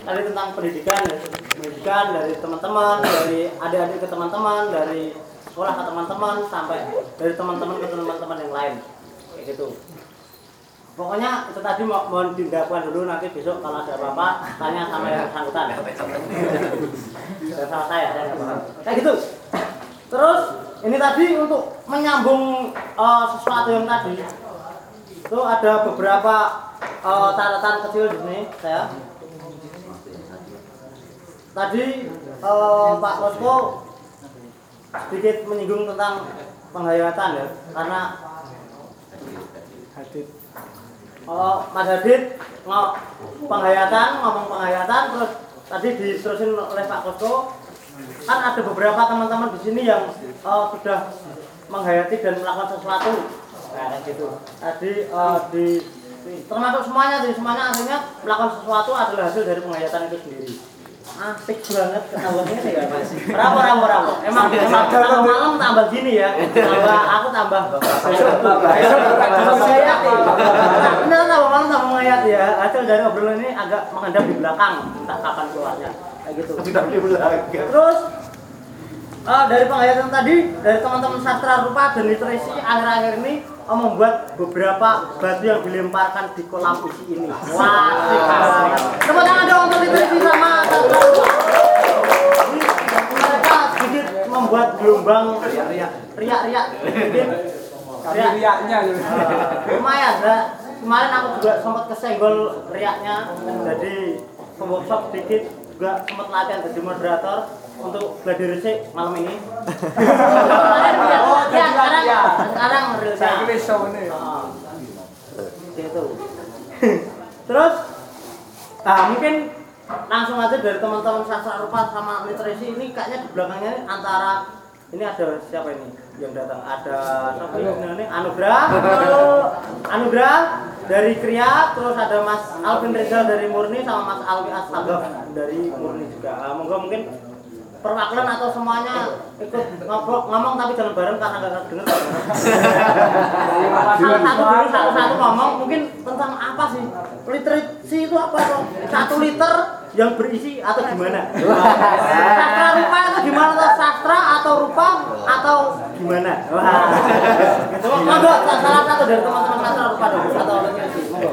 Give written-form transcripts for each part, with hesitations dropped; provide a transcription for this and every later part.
tadi tentang pendidikan dari teman-teman, dari adik-adik ke teman-teman, dari sekolah ke teman-teman, sampai dari teman-teman ke teman-teman yang lain, kayak gitu. Pokoknya itu tadi mohon dilakukan dulu, nanti besok kalau ada apa-apa tanya sama yang bersangkutan. Sama saya kayak gitu. Terus ini tadi untuk menyambung sesuatu yang tadi itu ada beberapa catatan kecil di sini saya. Tadi Pak Kosko sedikit menyinggung tentang penghayatan ya, karena Mas Hadid ngomong penghayatan, terus tadi diterusin oleh Pak Kosko. Kan ada beberapa teman-teman di sini yang sudah menghayati dan melakukan sesuatu, kayak gitu. Tadi termasuk semuanya akhirnya melakukan sesuatu adalah hasil dari penghayatan itu sendiri. Asik banget ketahuannya sih ya. Bravo. Emang kalau malam tambah gini ya. Aku tambah. Saya benar tambah malam tambah menghayat ya. Hasil dari obrolan ini agak mengendap di belakang, entah kapan keluarnya. Kayak gitu. Terus dari penghayatan tadi dari teman-teman sastra rupa dan literasi akhir-akhir ini membuat beberapa batu yang dilemparkan di kolam isi ini. Wah, tepuk tangan dong untuk literasi sama sastra rupa. Mereka sedikit membuat gelombang riak. Riaknya lumayan. Kemarin aku juga sempat kesenggol riaknya, jadi workshop sedikit juga sempat latihan jadi moderator untuk gladi resik malam ini. Sekarang saya kira show ini. Gitu. Terus mungkin langsung aja dari teman-teman sastra rupa sama literasi ini kayaknya di belakangnya ini antara ini ada siapa ini yang datang? Ada ini Anugrah dari Kriya, terus ada Mas Alvin Rizal dari Murni sama Mas Alwi Astagaf dari Murni juga. Mungkin perwakilan atau semuanya ikut ngomong tapi jangan bareng karena nggak dengar. Satu ngomong mungkin tentang apa sih? Literasi itu apa tuh? 1 liter yang berisi atau gimana? Sastra rupa itu gimana tuh? Sastra atau rupa atau gimana? Wah. Gitu. Monggo salah satu dari teman-teman sastra rupa dong atau literasi. Monggo.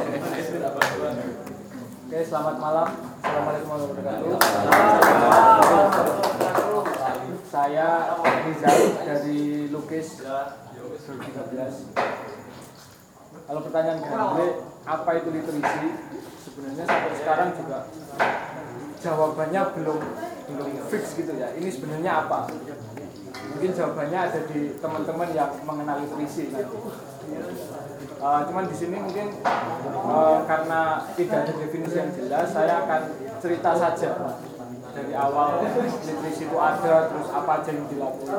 Oke, selamat malam. Assalamualaikum warahmatullahi wabarakatuh. Saya Rizal dari Lukis 2013. Kalau pertanyaan gue, apa itu literasi? Sebenarnya sampai sekarang juga jawabannya belum fix gitu ya. Ini sebenarnya apa? Mungkin jawabannya ada di teman-teman yang mengenal literasi nanti. Cuman di sini mungkin karena tidak ada definisi yang jelas, saya akan cerita saja dari awal literasi itu ada, terus apa aja yang dilakukan.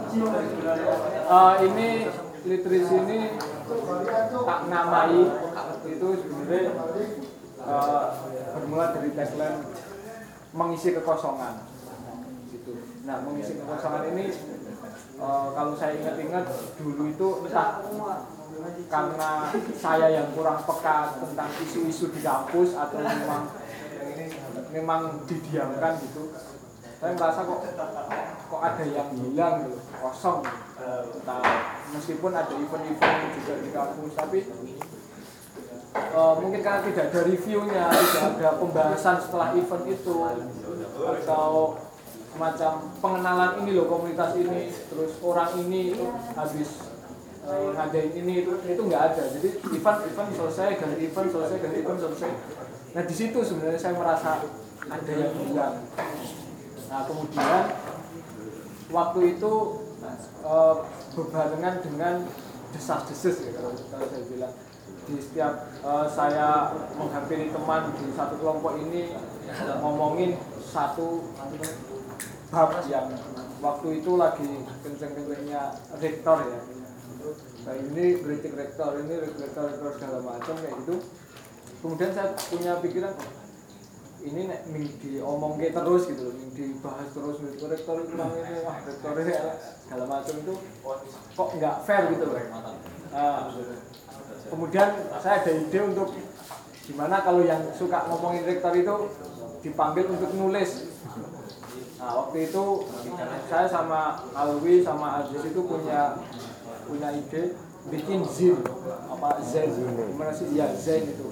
Ini literasi ini tak namai itu sebenarnya bermula dari tagline mengisi kekosongan. Gitu. Nah, mengisi kekosongan ini kalau saya ingat-ingat dulu itu entah karena saya yang kurang peka tentang isu-isu di kampus atau memang didiamkan gitu, saya merasa kok ada yang hilang gitu, kosong entah, meskipun ada event-event juga di kampus, tapi mungkin karena tidak ada reviewnya, tidak ada pembahasan setelah event itu atau semacam pengenalan ini loh komunitas ini, terus orang ini itu habis ngadain ini itu nggak ada. Jadi event selesai, ganti event selesai. Nah di situ sebenarnya saya merasa ada yang hilang. Nah kemudian waktu itu berbarengan dengan desas-desus ya, kalau saya bilang di setiap saya menghampiri teman di satu kelompok ini ngomongin satu bab yang waktu itu lagi kenceng-kencengnya rektor ya. Nah, ini kritik rektor, ini rektor segala macam kayak gitu. Kemudian saya punya pikiran ini nek diomongke terus gitu loh, dibahas terus rektor itu namanya rektor ini segala macam itu kok nggak fair gitu loh. Kemudian saya ada ide untuk Gimana kalau yang suka ngomongin rektor itu dipanggil untuk nulis. Nah waktu itu saya sama Alwi sama Aziz itu punya ide bikin zin apa zen gimana sih ya zen itu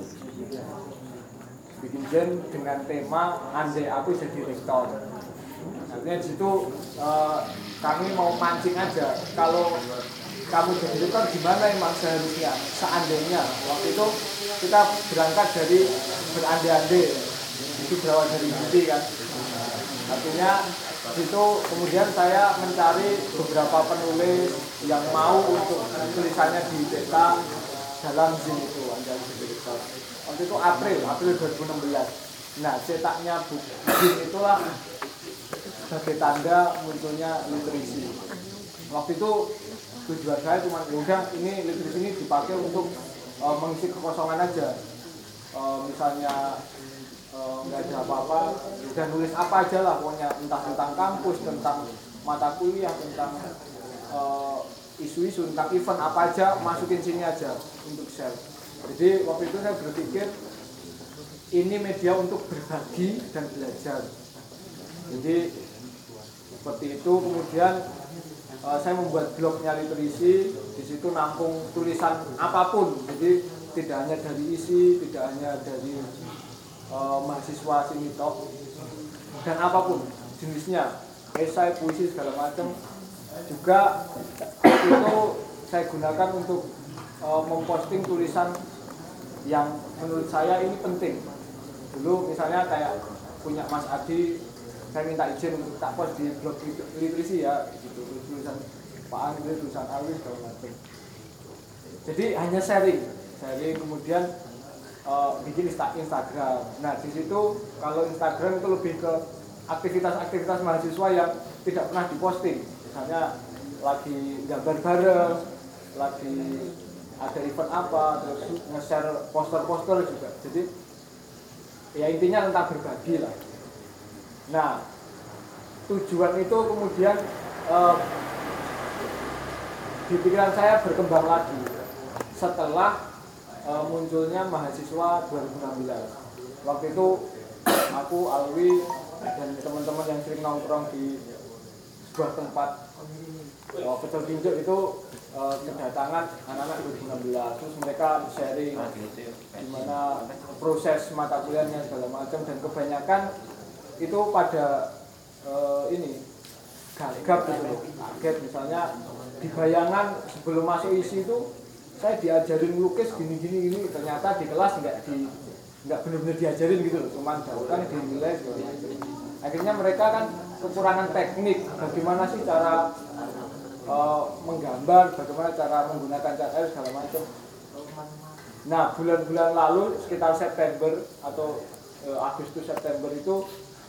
bikin zen dengan tema andai aku jadi rektor. Artinya di situ kami mau mancing aja kalau kamu jadi rektor gimana emang seharusnya seandainya. Waktu itu kita berangkat dari berandai-andai itu berawal dari mimpi kan. Artinya itu kemudian saya mencari beberapa penulis yang mau untuk tulisannya dicetak dalam zin itu andai jadi rektor. Waktu itu April 2016. Nah cetaknya buku zin itulah sebagai tanda munculnya literasi. Waktu itu tujuan saya cuma udah ini literasi ini dipakai untuk mengisi kekosongan aja. Misalnya nggak ada apa-apa, udah nulis apa aja lah pokoknya, entah tentang kampus, tentang mata kuliah, tentang isu-isu, tentang event apa aja, masukin sini aja untuk share. Jadi waktu itu saya berpikir ini media untuk berbagi dan belajar. Jadi seperti itu. Kemudian saya membuat blognya literasi, di situ nampung tulisan apapun. Jadi tidak hanya dari isi, tidak hanya dari mahasiswa sini top, dan apapun jenisnya, esai, puisi segala macam. Juga itu saya gunakan untuk memposting tulisan yang menurut saya ini penting. Dulu misalnya kayak punya Mas Adi, saya minta izin untuk tak post di blog literasi ya, gitu. Tulisan Pak Andre, tulisan Alwi segala macam. Jadi hanya sharing kemudian bikin Instagram. Nah di situ kalau Instagram itu lebih ke aktivitas-aktivitas mahasiswa yang tidak pernah diposting. Misalnya lagi gambar bareng, lagi ada event apa, terus nge-share poster-poster juga. Jadi ya intinya tentang berbagi lah. Nah tujuan itu kemudian di pikiran saya berkembang lagi setelah munculnya mahasiswa 2016. Waktu itu aku, Alwi, dan teman-teman yang sering nongkrong di sebuah tempat pecel pinjuk itu kedatangan anak-anak 2016. Terus mereka sharing gimana proses mata kuliahnya segala macam, dan kebanyakan itu pada ini gagap gitu, kaget. Misalnya di bayangan sebelum masuk isi itu saya diajarin melukis gini, ternyata di kelas nggak benar-benar diajarin gitu loh, cuman kan dinilai segala macam. Akhirnya mereka kan kekurangan teknik, bagaimana sih cara menggambar, bagaimana cara menggunakan cat air segala macam. Nah bulan-bulan lalu sekitar September atau Agustus September itu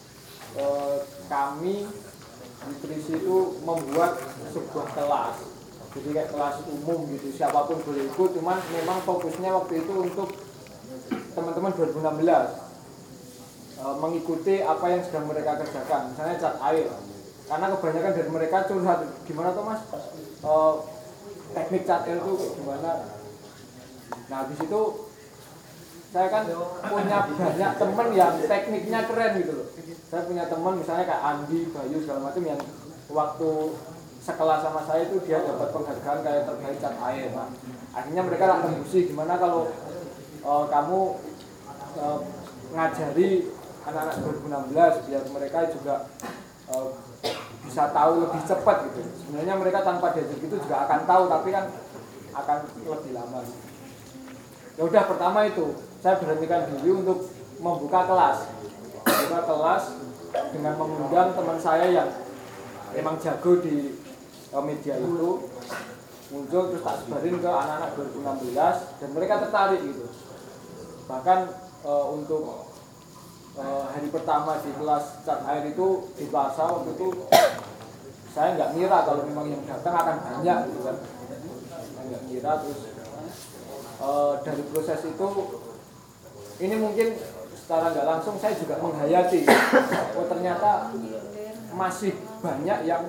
kami literasi itu membuat sebuah kelas. Jadi kayak kelas umum gitu, siapapun boleh ikut, cuman memang fokusnya waktu itu untuk teman-teman 2016 mengikuti apa yang sedang mereka kerjakan, misalnya cat air. Karena kebanyakan dari mereka curhat, gimana tuh Mas, teknik cat air itu gimana. Nah di situ saya kan punya banyak teman yang tekniknya keren gitu loh. Saya punya teman misalnya kayak Andi, Bayu segala macam yang waktu sekelas sama saya itu dia dapat penghargaan kayak terbaik cat air. Nah, akhirnya mereka tak tembusi, gimana kalau kamu ngajari anak-anak 2016 biar mereka juga bisa tahu lebih cepat gitu. Sebenarnya mereka tanpa diajar gitu juga akan tahu, tapi kan akan lebih lama. Ya udah, pertama itu saya berhentikan diri untuk membuka kelas dengan mengundang teman saya yang emang jago di media itu, muncul terus tak sebarin ke anak-anak 2016 dan mereka tertarik gitu. Bahkan untuk hari pertama di kelas cat air itu di Plaza, waktu itu saya nggak ngira kalau memang yang datang akan banyak gitu kan, nggak ngira. Terus dari proses itu ini mungkin secara nggak langsung saya juga menghayati, oh ternyata masih banyak yang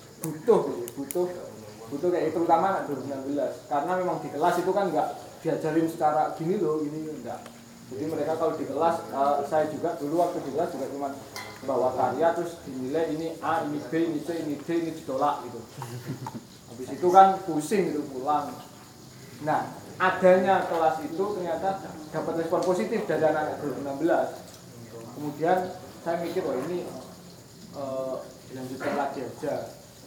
butuh kayak itu, terutama anak 2016. Karena memang di kelas itu kan nggak diajarin secara gini loh, ini enggak. Jadi mereka kalau di kelas, saya juga dulu waktu di kelas juga cuma bawa karya terus dinilai ini A, ini B, ini C, ini D, ini ditolak gitu. Habis itu kan pusing gitu pulang. Nah, adanya kelas itu ternyata dapat respon positif dari anak 2016. Kemudian saya mikir, wah ini lanjutkan lagi aja.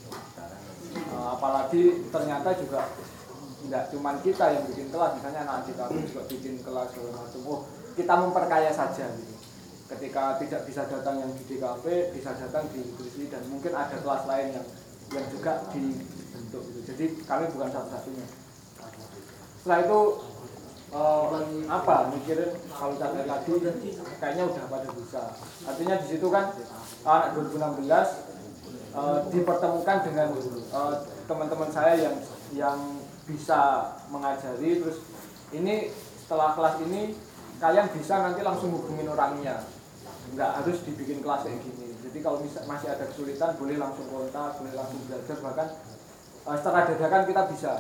Apalagi ternyata juga tidak cuma kita yang bikin kelas, misalnya anak kita pun juga bikin kelas segala macam. Oh, kita memperkaya saja gitu. Ketika tidak bisa datang yang di DKP, bisa datang di Nutrisi dan mungkin ada kelas lain yang juga dibentuk gitu. Jadi kami bukan satu-satunya. Setelah itu mikirin kalau cari lagi kayaknya udah pada bisa. Artinya di situ kan anak 2016 dipertemukan dengan teman-teman saya yang bisa mengajari. Terus ini setelah kelas ini kalian bisa nanti langsung hubungin orangnya, nggak harus dibikin kelas kayak gini. Jadi kalau masih ada kesulitan boleh langsung kontak, boleh langsung belajar, bahkan setelah dadakan kita bisa.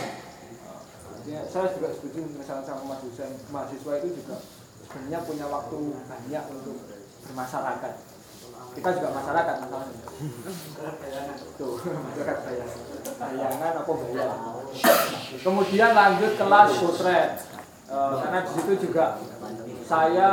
Saya juga setuju misalnya sama Mas Husain, mahasiswa itu juga sebenarnya punya waktu banyak untuk bermasyarakat. Kita juga masyarakat misalnya. Tuh, masyarakat bayangan apa bayang. Kemudian lanjut kelas potret. Karena di situ juga saya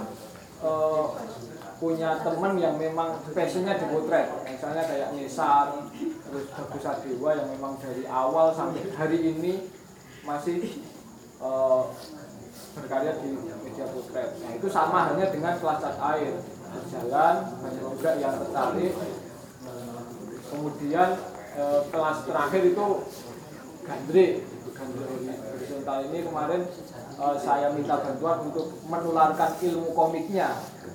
punya teman yang memang passionnya di potret. Misalnya kayak Nisar, terus Bagus Adewa yang memang dari awal sampai hari ini masih berkarya di media potret. Nah itu sama halnya dengan kelas cat air, berjalan banyak juga yang tertarik. Kemudian kelas terakhir itu gandri horizontal ini kemarin saya minta bantuan untuk menularkan ilmu komiknya.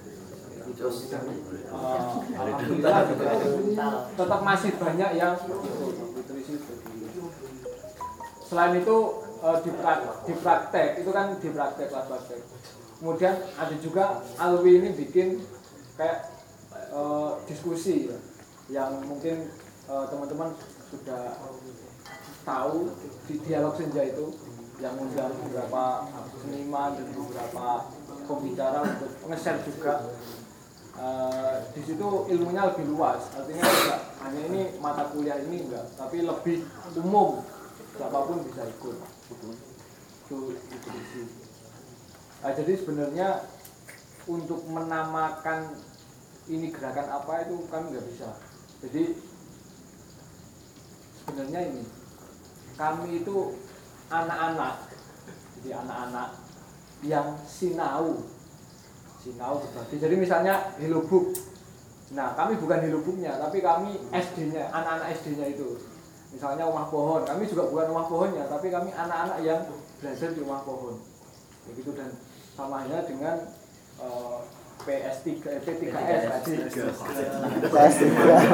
Alhamdulillah juga tetap masih banyak yang nutrisi. Selain itu di praktek itu kan di praktek kelas praktek. Kemudian ada juga Alwi ini bikin kayak diskusi ya, yang mungkin teman-teman sudah tahu di dialog senja itu yang mengundang beberapa seniman dan beberapa pembicara untuk nge-share juga. Di situ ilmunya lebih luas, artinya tidak hanya ini mata kuliah ini enggak, tapi lebih umum, siapapun bisa ikut. Itu isi. Jadi sebenarnya untuk menamakan ini gerakan apa itu kami nggak bisa. Jadi sebenarnya ini kami itu anak-anak, jadi anak-anak yang sinau berbagi. Jadi misalnya Hello Book. Nah, kami bukan Hello Book-nya, tapi kami SD-nya, anak-anak SD-nya itu. Misalnya rumah pohon, kami juga bukan rumah pohonnya, tapi kami anak-anak yang belajar di rumah pohon. Begitu, dan sama halnya dengan PS3, P3S tadi. PS3.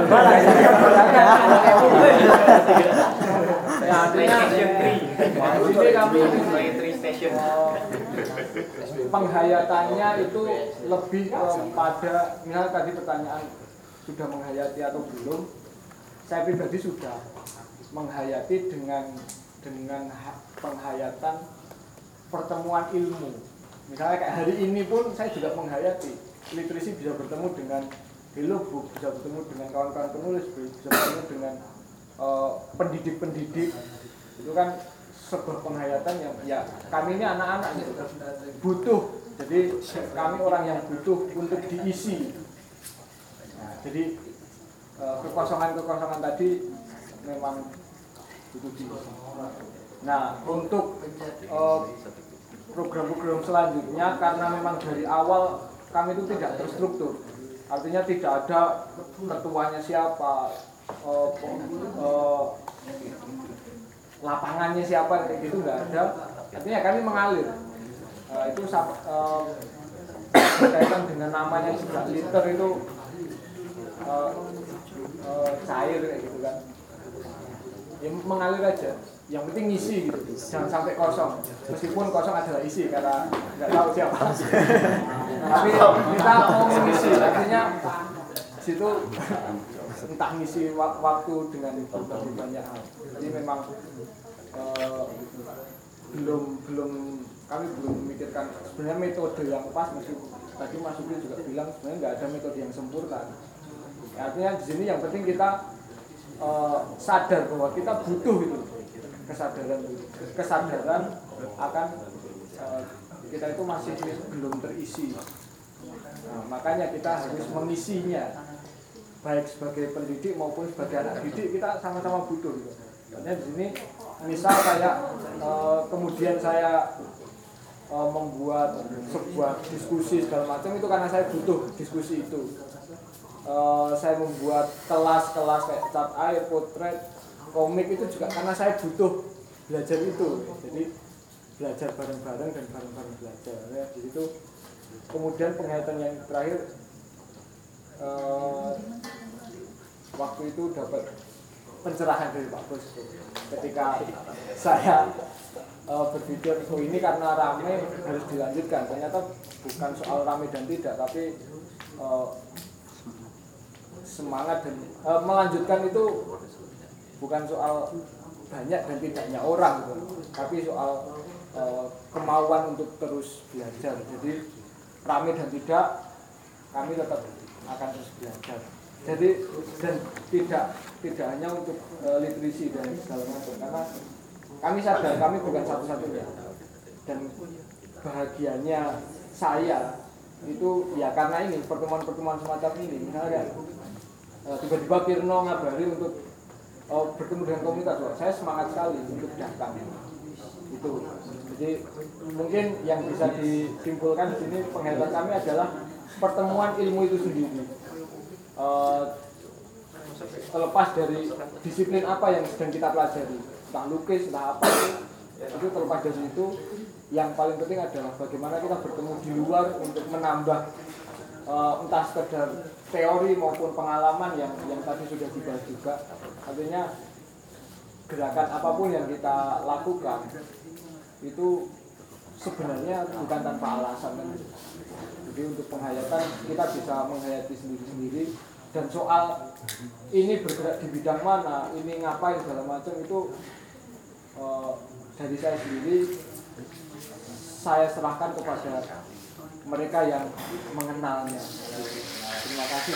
Ya, artinya ini kami penghayatannya itu lebih pada, misalnya tadi pertanyaan sudah menghayati atau belum. Saya pribadi sudah menghayati dengan penghayatan pertemuan ilmu. Misalnya kayak hari ini pun saya juga menghayati literasi, bisa bertemu dengan Hello Book, bisa bertemu dengan kawan-kawan penulis, bisa bertemu dengan pendidik-pendidik. Itu kan sebuah penghayatan yang ya kami ini anak-anak butuh. Jadi kami orang yang butuh untuk diisi. Nah, jadi kekosongan tadi memang butuh diisi. Nah, untuk program-program selanjutnya, karena memang dari awal kami itu tidak terstruktur, artinya tidak ada ketuanya siapa, lapangannya siapa, kayak gitu nggak ada. Artinya kami mengalir. Itu berkaitan dengan namanya juga liter itu cair kayak gitu kan. Ya mengalir aja. Yang penting ngisi gitu, jangan sampai kosong. Meskipun kosong adalah isi, karena nggak tahu siapa. Tapi kita mau mengisi, artinya situ entah ngisi waktu dengan banyak hal. Jadi memang belum kami belum memikirkan sebenarnya metode yang pas. Tadi Mas Supri juga bilang sebenarnya nggak ada metode yang sempurna. Artinya di sini yang penting kita sadar bahwa kita butuh itu kesadaran akan kita itu masih belum terisi. Nah, makanya kita harus mengisinya, baik sebagai pendidik maupun sebagai anak didik kita sama-sama butuh gitu. Karena di sini misal saya kemudian saya membuat sebuah diskusi segala macam itu karena saya butuh diskusi itu. Saya membuat kelas-kelas kayak cat air, potret, komik itu juga karena saya butuh belajar itu. Jadi belajar bareng-bareng dan bareng-bareng belajar. Ya, di situ kemudian penghayatan yang terakhir waktu itu dapat pencerahan dari Pak Bos ketika saya berpikir ini karena rame harus dilanjutkan. Ternyata bukan soal rame dan tidak, tapi semangat dan melanjutkan itu bukan soal banyak dan tidaknya orang gitu, tapi soal kemauan untuk terus belajar. Jadi rame dan tidak, kami tetap akan terus belajar. Jadi dan tidak hanya untuk literasi dan segala macam, karena kami sadar kami bukan satu-satunya. Dan bahagianya saya itu ya karena ini pertemuan-pertemuan semacam ini. Misalnya tiba-tiba Kirno ngabari untuk bertemu dengan komunitas, saya semangat sekali untuk datang. Itu. Jadi mungkin yang bisa disimpulkan di sini penghayatan kami adalah pertemuan ilmu itu sendiri. Terlepas dari disiplin apa yang sedang kita pelajari, entah lukis, entah apa itu terlepas dari itu, yang paling penting adalah bagaimana kita bertemu di luar untuk menambah entah sekedar teori maupun pengalaman yang tadi sudah dibahas juga. Artinya gerakan apapun yang kita lakukan itu sebenarnya bukan tanpa alasan kan. Jadi untuk penghayatan kita bisa menghayati sendiri-sendiri, dan soal ini bergerak di bidang mana, ini ngapain segala macam itu dari saya sendiri saya serahkan kepada mereka yang mengenalnya. Terima kasih.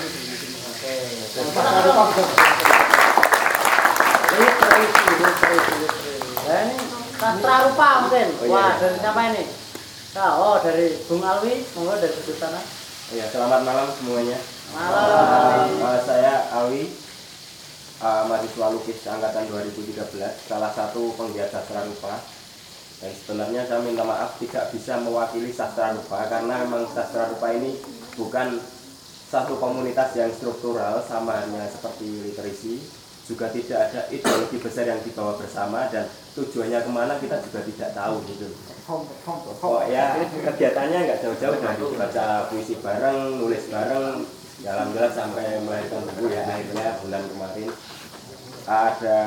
Dan sastra rupa mungkin. Wah, dari siapa ini? Oh, dari Bung Alwi, monggo dari sudut sana. Ya, selamat malam semuanya. Malam. Saya Alwi, mahasiswa lukis angkatan 2013, salah satu penggiat sastra rupa. Dan sebenarnya saya minta maaf tidak bisa mewakili sastra rupa karena memang sastra rupa ini bukan satu komunitas yang struktural sama halnya seperti literasi. Juga tidak ada ideologi besar yang dibawa bersama, dan tujuannya kemana kita juga tidak tahu gitu. Oh ya, kegiatannya nggak jauh-jauh dari baca puisi bareng, nulis bareng, jalan-jalan sampai melahirkan buku ya akhirnya bulan kemarin. Ada,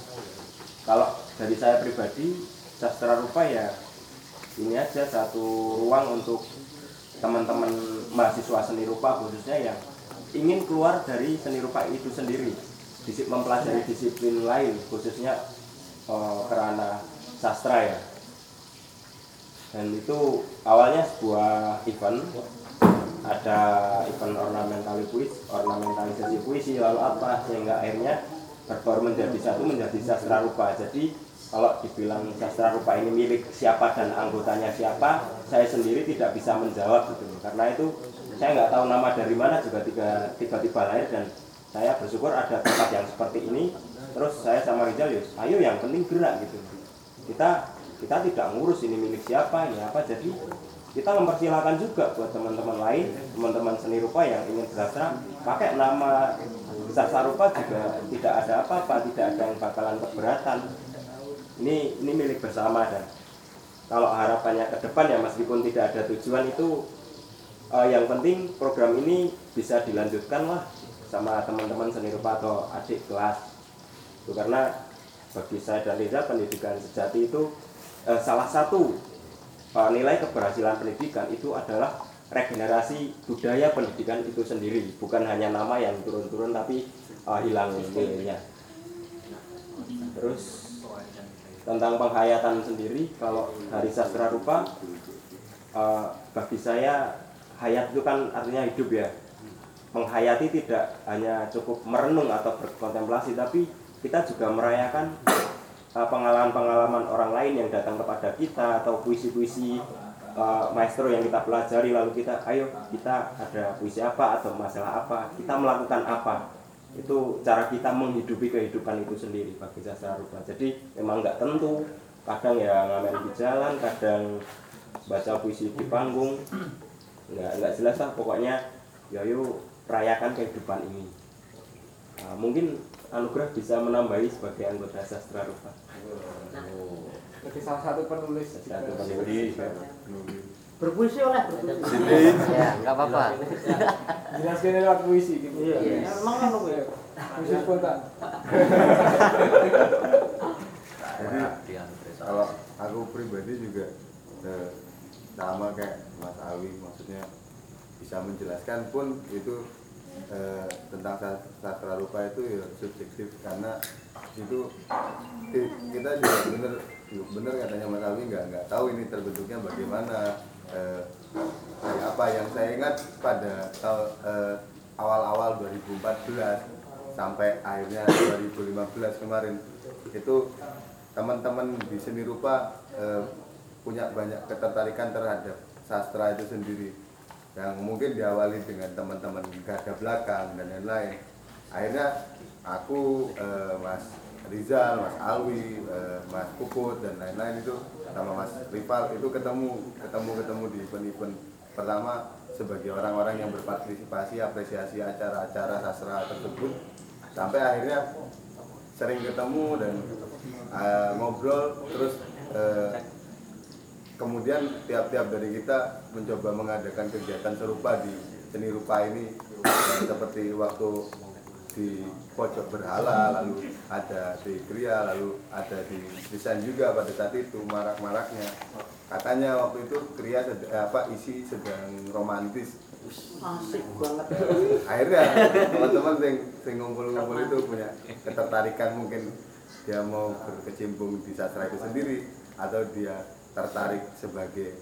kalau dari saya pribadi, sastra rupa ya ini aja satu ruang untuk teman-teman mahasiswa seni rupa khususnya yang ingin keluar dari seni rupa itu sendiri, mempelajari disiplin lain khususnya kerana sastra ya. Dan itu awalnya sebuah event, ada event ornamentalisasi puisi lalu apa, sehingga akhirnya berbaur menjadi satu, menjadi sastra rupa. Jadi kalau dibilang sastra rupa ini milik siapa dan anggotanya siapa, saya sendiri tidak bisa menjawab gitu. Karena itu saya nggak tahu nama dari mana juga tiba-tiba lahir, dan saya bersyukur ada tempat yang seperti ini. Terus saya sama Rizal, ayo yang penting gerak gitu. Kita tidak ngurus ini milik siapa, ini apa. Jadi kita mempersilahkan juga buat teman-teman lain, teman-teman seni rupa yang ingin bersastra, pakai nama sastra rupa juga tidak ada apa-apa, tidak ada yang bakalan keberatan. Ini milik bersama, dan kalau harapannya ke depan ya meskipun tidak ada tujuan itu, yang penting program ini bisa dilanjutkan lah sama teman-teman seni rupa atau adik kelas. Itu karena bagi saya dan Reza, pendidikan sejati itu salah satu nilai keberhasilan pendidikan itu adalah regenerasi budaya pendidikan itu sendiri, bukan hanya nama yang turun-turun tapi hilang nilainya. Terus tentang penghayatan sendiri, kalau dari sastra rupa, bagi saya hayat itu kan artinya hidup ya. Menghayati tidak hanya cukup merenung atau berkontemplasi, tapi kita juga merayakan pengalaman-pengalaman orang lain yang datang kepada kita, atau puisi-puisi maestro yang kita pelajari, lalu kita ada puisi apa atau masalah apa, kita melakukan apa. Itu cara kita menghidupi kehidupan itu sendiri bagi sastra rupa. Jadi memang nggak tentu, kadang ya ngamen di jalan, kadang baca puisi di panggung, nggak jelas lah, pokoknya yuk rayakan kehidupan ini. Mungkin Anugrah bisa menambahi sebagai anggota sastra rupa. Jadi salah satu penulis. Berpuisi oleh berpuisi. Ya, nggak apa-apa. Jelaskan lewat puisi gitu. Iya, emang kan ya. Puisi spontan. Jadi kalau aku pribadi juga sama kayak Mas Awi, maksudnya bisa menjelaskan pun itu tentang sastra rupa itu ya subjektif, karena itu kita juga bener katanya Mas Awi nggak tahu ini terbentuknya bagaimana. Kayak apa yang saya ingat pada awal-awal 2014 sampai akhirnya 2015 kemarin, itu teman-teman di seni rupa punya banyak ketertarikan terhadap sastra itu sendiri, yang mungkin diawali dengan teman-teman garda belakang dan lain-lain. Akhirnya aku, Mas Rizal, Mas Alwi, Mas Puput dan lain-lain itu sama Mas Rival itu ketemu di event-event pertama sebagai orang-orang yang berpartisipasi apresiasi acara-acara sastra tersebut, sampai akhirnya sering ketemu dan ngobrol terus. Kemudian tiap-tiap dari kita mencoba mengadakan kegiatan serupa di seni rupa ini, seperti waktu di pojok berhala, lalu ada di Kria, lalu ada di desain juga pada saat itu marak-maraknya. Katanya waktu itu Kria isi sedang romantis. Asik banget. Akhirnya teman-teman yang ngumpul-ngumpul itu punya ketertarikan, mungkin dia mau berkecimpung di sastra itu sendiri, atau dia tertarik sebagai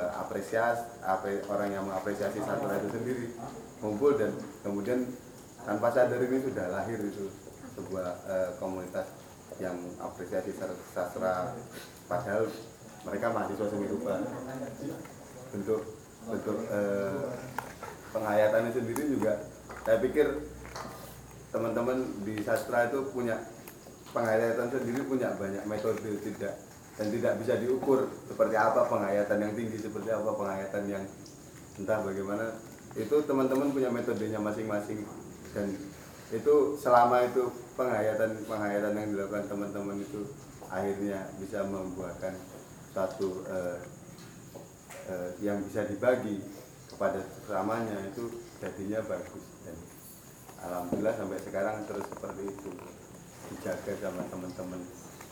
orang yang mengapresiasi sastra itu sendiri, ngumpul dan kemudian tanpa sadar ini sudah lahir itu sebuah komunitas yang apresiasi sastra, padahal mereka mahasiswa seni rupa. Bentuk penghayatannya sendiri juga, saya pikir teman-teman di sastra itu punya penghayatan sendiri, punya banyak metode, tidak bisa diukur seperti apa penghayatan yang tinggi, seperti apa penghayatan yang entah bagaimana. Itu teman-teman punya metodenya masing-masing, dan itu selama itu penghayatan yang dilakukan teman-teman itu akhirnya bisa membuahkan satu yang bisa dibagi kepada sesamanya, itu jadinya bagus, dan alhamdulillah sampai sekarang terus seperti itu dijaga sama teman-teman.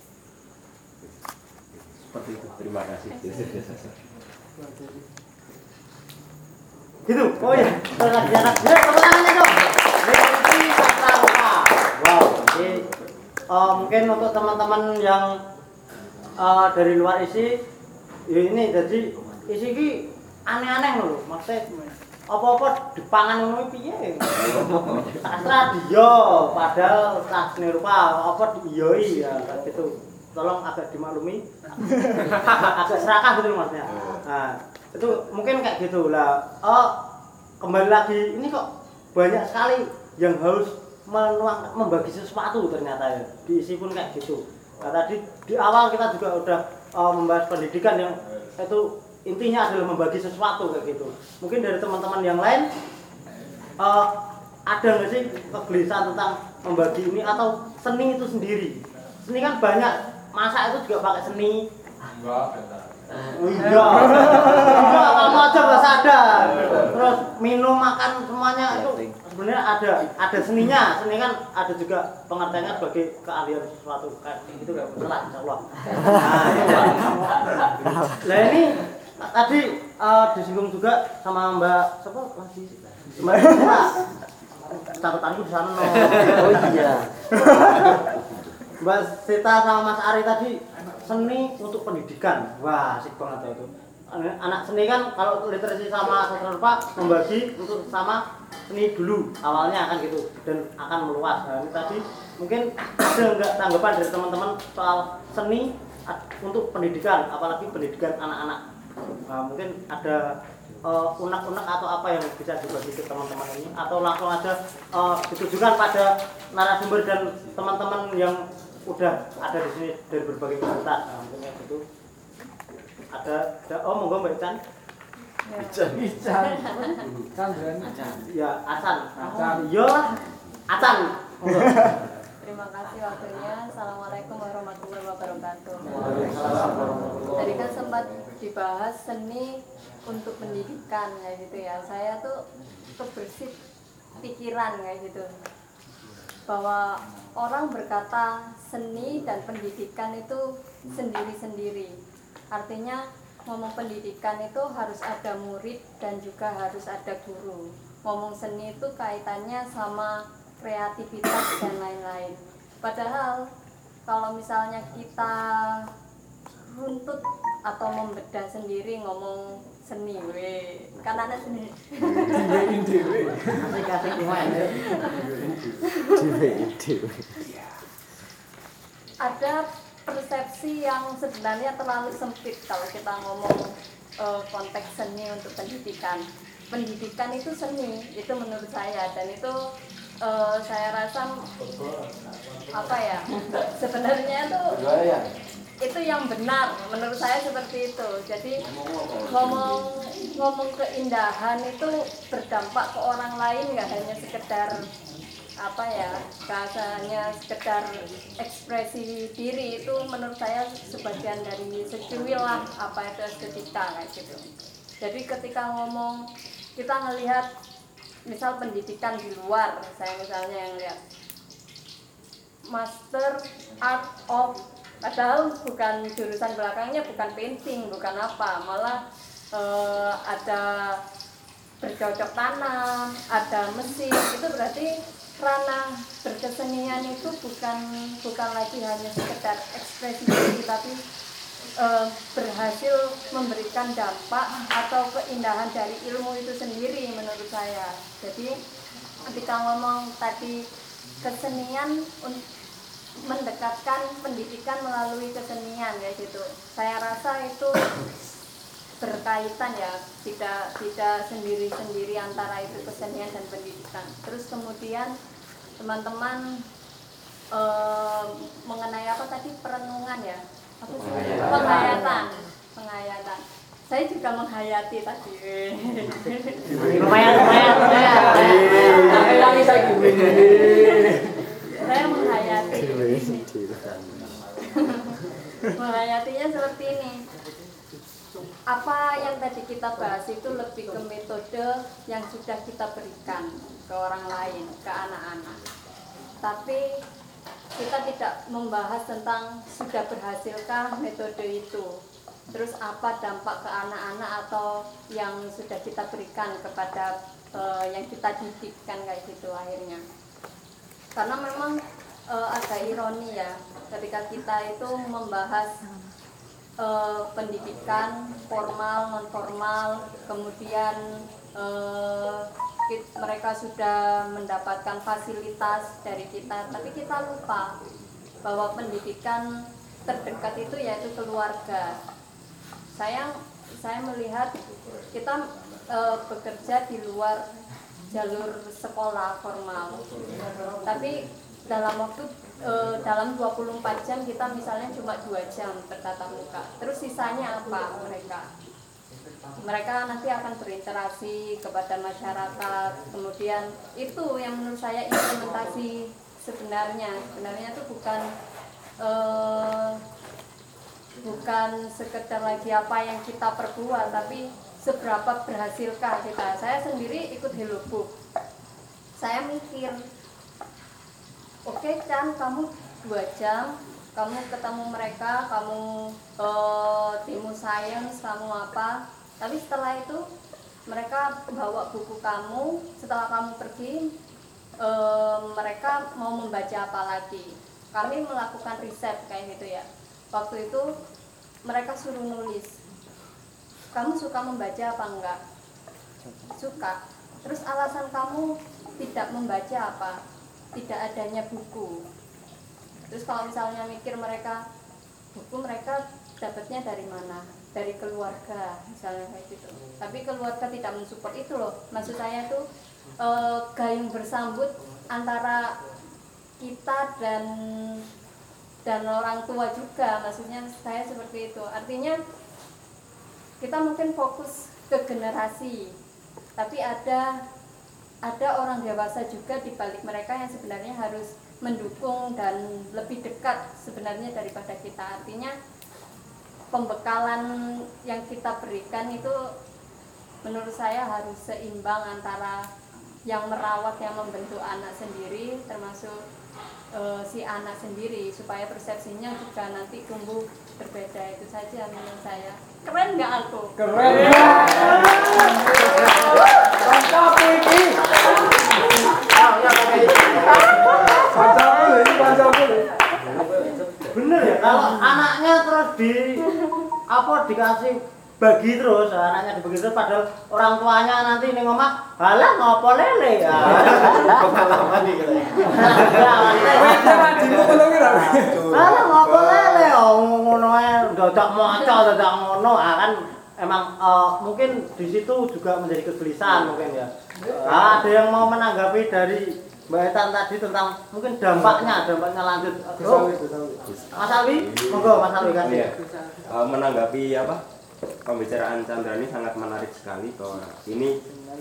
Seperti itu. Terima kasih. Gitu. Oh ya, lagi anak. Ya, tepuk tangannya dong. Ini sastra rupa. Wow. Jadi mungkin untuk teman-teman yang dari luar isi, ya ini jadi isi ini aneh-aneh loh. Maksudnya apa-apa dipangan ngono piye? Sastra dia, padahal sastra rupa apa diiyoi ya gitu. Tolong agak dimaklumi, agak serakah gitu maksudnya. Nah, itu mungkin kayak gitu lah. Kembali lagi, ini kok banyak sekali yang harus membagi sesuatu ternyata ya. Diisi pun kayak gitu. Nah, tadi di awal kita juga udah membahas pendidikan yang itu intinya adalah membagi sesuatu kayak gitu. Mungkin dari teman-teman yang lain ada nggak sih kegelisahan tentang membagi ini atau seni itu sendiri? Seni kan banyak. Masak itu juga pakai seni. Enggak, kamu aja nggak sadar. Terus minum, makan semuanya itu sebenarnya ada seninya. Seni kan ada juga pengertiannya sebagai keahlian sesuatu kayak gitu, nggak salah insyaallah. Nah ini tadi disinggung juga sama Mbak siapa lagi? Mbak catatanku di sana. Oh iya. Mbak Sita sama Mas Ari tadi seni untuk pendidikan. Wah, asik banget ya itu. Anak seni kan kalau literasi sama sastra rupa membagi untuk sama seni dulu awalnya kan gitu dan akan meluas. Nah, ini tadi mungkin ada enggak tanggapan dari teman-teman soal seni untuk pendidikan, apalagi pendidikan anak-anak. Nah, mungkin ada unek-unek atau apa yang bisa dibagi ke teman-teman ini, atau langsung aja ditujukan pada narasumber dan teman-teman yang udah ada di sini dari berbagai fakultas. Nah, mungkin kayak gitu. Ada monggo Mbak Ican. Ican. Ya, Acan. Acan. Yo, Acan. Monggo. Terima kasih waktunya. Assalamualaikum warahmatullahi wabarakatuh. Waalaikumsalam warahmatullahi Tadi kan sempat dibahas seni untuk pendidikan kayak gitu ya. Saya tuh kebersit pikiran kayak gitu. Bahwa orang berkata seni dan pendidikan itu sendiri-sendiri. Artinya ngomong pendidikan itu harus ada murid dan juga harus ada guru. Ngomong seni itu kaitannya sama kreativitas dan lain-lain. Padahal kalau misalnya kita runtut atau membedah sendiri ngomong seni, kan anak seni. Asik-asik gimana? Ada persepsi yang sebenarnya terlalu sempit kalau kita ngomong konteks seni untuk pendidikan. Pendidikan itu seni, itu menurut saya, dan itu saya rasa apa ya? Sebenarnya itu yang benar menurut saya seperti itu. Jadi ngomong keindahan itu berdampak ke orang lain, nggak hanya sekedar apa ya, bahasanya sekedar ekspresi diri. Itu menurut saya sebagian dari secuil lah apa itu estetika kayak gitu. Jadi ketika ngomong, kita ngelihat misal pendidikan di luar, saya misalnya yang lihat Master Art of, padahal bukan jurusan belakangnya, bukan painting, bukan apa, malah ada bercocok tanam, ada mesin. Itu berarti ranah berkesenian itu bukan lagi hanya sekedar ekspresi diri, tapi berhasil memberikan dampak atau keindahan dari ilmu itu sendiri menurut saya. Jadi ketika ngomong tadi kesenian mendekatkan pendidikan melalui kesenian kayak gitu, saya rasa itu berkaitan ya, tidak sendiri-sendiri antara itu kesenian dan pendidikan. Terus kemudian teman-teman mengenai apa tadi, perenungan ya, apa sih? Penghayatan. Saya juga menghayati tadi. Lumayan. Saya menghayati. Menghayatinya seperti ini. Apa yang tadi kita bahas itu lebih ke metode yang sudah kita berikan ke orang lain, ke anak-anak. Tapi kita tidak membahas tentang sudah berhasilkah metode itu, terus apa dampak ke anak-anak atau yang sudah kita berikan kepada yang kita didik kan kayak gitu akhirnya. Karena memang agak ironi ya ketika kita itu membahas pendidikan formal, non formal, kemudian mereka sudah mendapatkan fasilitas dari kita, tapi kita lupa bahwa pendidikan terdekat itu yaitu keluarga. Saya melihat kita bekerja di luar jalur sekolah formal, tapi dalam 24 jam kita misalnya cuma 2 jam bertatap muka. Terus sisanya apa mereka nanti akan berinteraksi kepada masyarakat. Kemudian itu yang menurut saya implementasi sebenarnya itu bukan sekedar lagi apa yang kita perbuat, tapi seberapa berhasilkah kita. Saya sendiri ikut Hello Book, saya mikir, oke, Chan, kamu 2 jam, kamu ketemu mereka, kamu timu sains, kamu apa, tapi setelah itu mereka bawa buku kamu, setelah kamu pergi mereka mau membaca apa lagi. Kami melakukan riset kayak gitu ya. waktu itu mereka suruh nulis, kamu suka membaca apa enggak? Suka. Terus alasan kamu tidak membaca apa? Tidak adanya buku. Terus kalau misalnya mikir mereka, buku mereka dapatnya dari mana? Dari keluarga misalnya kayak gitu. Tapi keluarga tidak mensupport itu loh. Maksud saya tuh gayung bersambut antara kita dan orang tua juga. Maksudnya saya seperti itu. Artinya kita mungkin fokus ke generasi, tapi ada orang dewasa juga di balik mereka yang sebenarnya harus mendukung dan lebih dekat sebenarnya daripada kita. Artinya pembekalan yang kita berikan itu menurut saya harus seimbang antara yang merawat, yang membentuk anak sendiri, termasuk si anak sendiri, supaya persepsinya juga nanti tumbuh berbeda. Itu saja menurut saya. Keren nggak aku? Keren. Mantap ini. Mantap. Bener ya, kalau anaknya terus dikasih bagi terus, anaknya dibagi terus, padahal orang tuanya nanti ning omah, halah ngopo lele ya. Pengalaman nih katanya. Halah ngopo lele ngono ae, dadak maca dadak ngono, kan emang mungkin di situ juga menjadi kegelisahan mungkin ya. Ada yang mau menanggapi dari Mbak Etan tadi tentang mungkin dampaknya lanjut. Mas Alwi, monggo Mas Alwi kan. Iya. Menanggapi pembicaraan Chandra ini sangat menarik sekali bahwa ini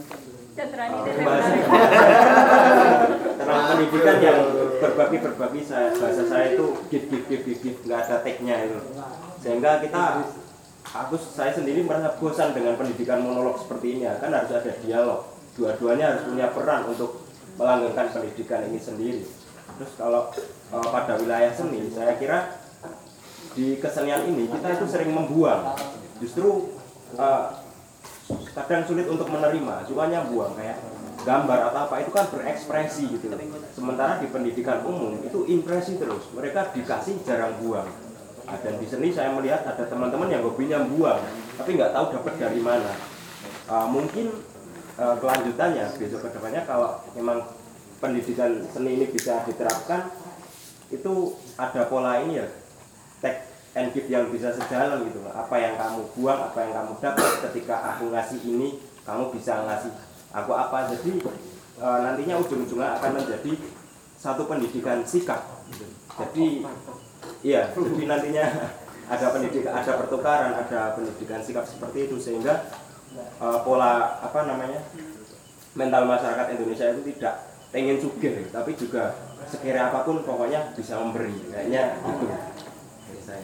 tentang pendidikan yang berbagi bahasa saya itu give nggak ada tag-nya itu, sehingga saya sendiri merasa bosan dengan pendidikan monolog seperti ini. Kan harus ada dialog, dua-duanya harus punya peran untuk melanggengkan pendidikan ini sendiri. Terus kalau pada wilayah seni, saya kira di kesenian ini kita itu sering membuang, justru kadang sulit untuk menerima, sukanya buang, kayak gambar atau apa itu kan berekspresi gitu. Sementara di pendidikan umum itu impresi terus, mereka dikasih jarang buang. Dan di seni saya melihat ada teman-teman yang hobinya buang, tapi nggak tahu dapat dari mana. Mungkin kelanjutannya besok kedepannya kalau memang pendidikan seni ini bisa diterapkan, itu ada pola ini ya, take and give yang bisa sejalan gitu. Apa yang kamu buang, apa yang kamu dapat, ketika aku ngasih ini, kamu bisa ngasih aku apa. Jadi nantinya ujung-ujungnya akan menjadi satu pendidikan sikap. Jadi iya, jadi nantinya ada pendidikan, ada pertukaran, ada pendidikan sikap seperti itu, sehingga pola mental masyarakat Indonesia itu tidak pengen sugih, tapi juga sekira apapun pokoknya bisa memberi, kayaknya gitu. Saya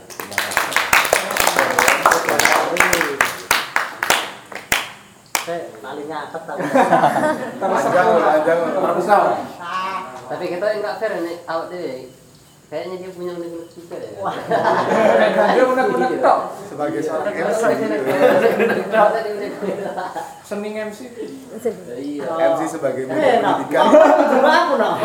talinya akut tapi tapi kita enggak fair nih awak dia. Kayaknya dia punya unek-unek juga ya. wah, Dia unek-unek tok. Sebagai seorang Seni MC. Iya. MC sebagai media pendidikan. coba aku dong.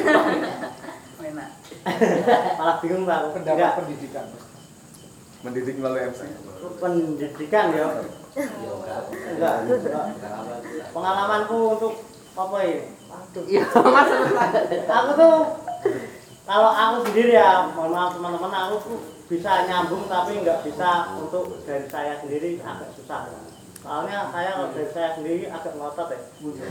Malah bingung lah. Pendapat Enggak, pendidikan. Mendidik melalui MC. pendidikan ya. Enggak. Pengalamanku untuk apa ini? Iya, masalah. Aku tuh kalau aku sendiri ya, mohon maaf teman-teman, aku tuh bisa nyambung tapi nggak bisa untuk dari saya sendiri, agak susah. Soalnya saya kalau dari saya sendiri agak ngotot ya.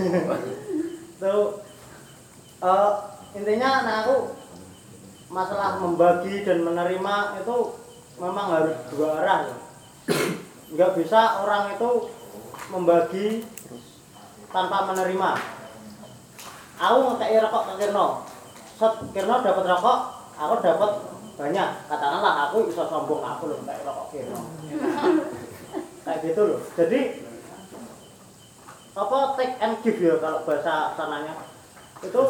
Tuh intinya, aku masalah membagi dan menerima itu memang harus dua arah ya. Nggak bisa orang itu membagi tanpa menerima. Aku ngekei rokok ke Kirno, Kirno dapat rokok, aku dapat banyak. Katakanlah aku bisa sombong, aku loh ngekei rokok Kirno. Kayak gitu loh. Jadi take and give ya kalau bahasa sananya. Itu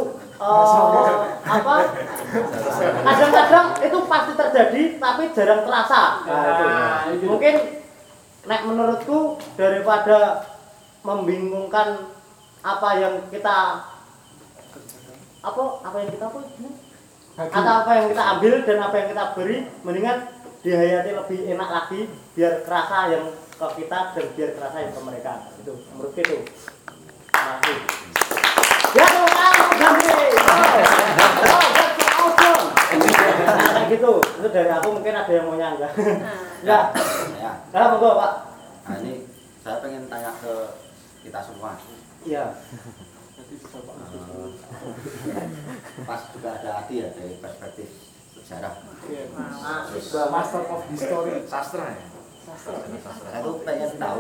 kadang-kadang itu pasti terjadi tapi jarang terasa. Nah, itu. Mungkin menurutku daripada membingungkan apa yang kita atau apa yang kita ambil dan apa yang kita beri, mendingan dihayati lebih enak lagi, biar kerasa yang ke kita dan biar kerasa yang ke mereka. Itu menurut itu. Terima kasih. Ya Tuhan, Gandri. Nah, gitu. Itu dari aku, mungkin ada yang mau nyangga. Enggak. Ya. Nah, monggo, Pak. Nah ini saya pengen tanya ke kita semua. Iya. Pas juga ada Adi ya dari perspektif sejarah. Master of History. Sastra ya. Saya tuh pengen tahu.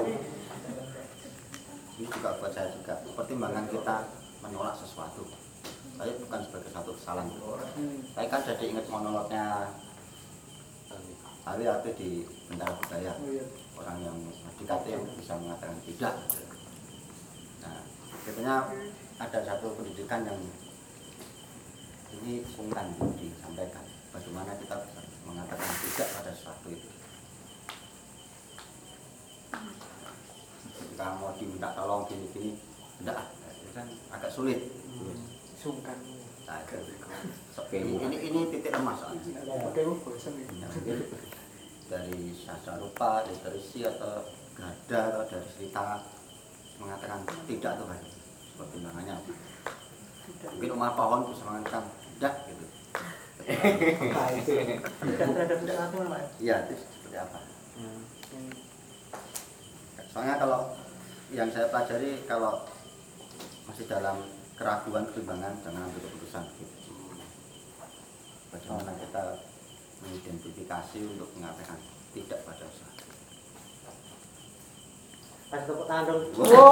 Ini juga buat saya juga pertimbangan kita menolak sesuatu. Saya bukan sebagai satu kesalahan. Saya kan jadi ingat monolognya Ari Ati di Bentara Budaya. Orang yang dikata yang bisa mengatakan tidak. Nah, katanya ada satu pendidikan yang ini sungkan disampaikan. Bagaimana kita bisa mengatakan tidak pada sesuatu itu. Ketika mau diminta tolong gini-gini, tidak, itu kan agak sulit. Sungkan. Nah, ini titik lemah soalnya. Oke, bosan nih. Ya, mungkin dari sastra rupa, literasi atau gada atau dari cerita mengatakan tidak tuh kan pertimbangannya apa? Mungkin rumah pohon bisa mengatakan tidak gitu. Iya, itu seperti apa? Soalnya kalau yang saya pelajari kalau masih dalam keraguan pertimbangan jangan ambil keputusan gitu. Bagaimana kita mengidentifikasi untuk mengatakan tidak pada sesuatu. Kasih tepuk tangan dong.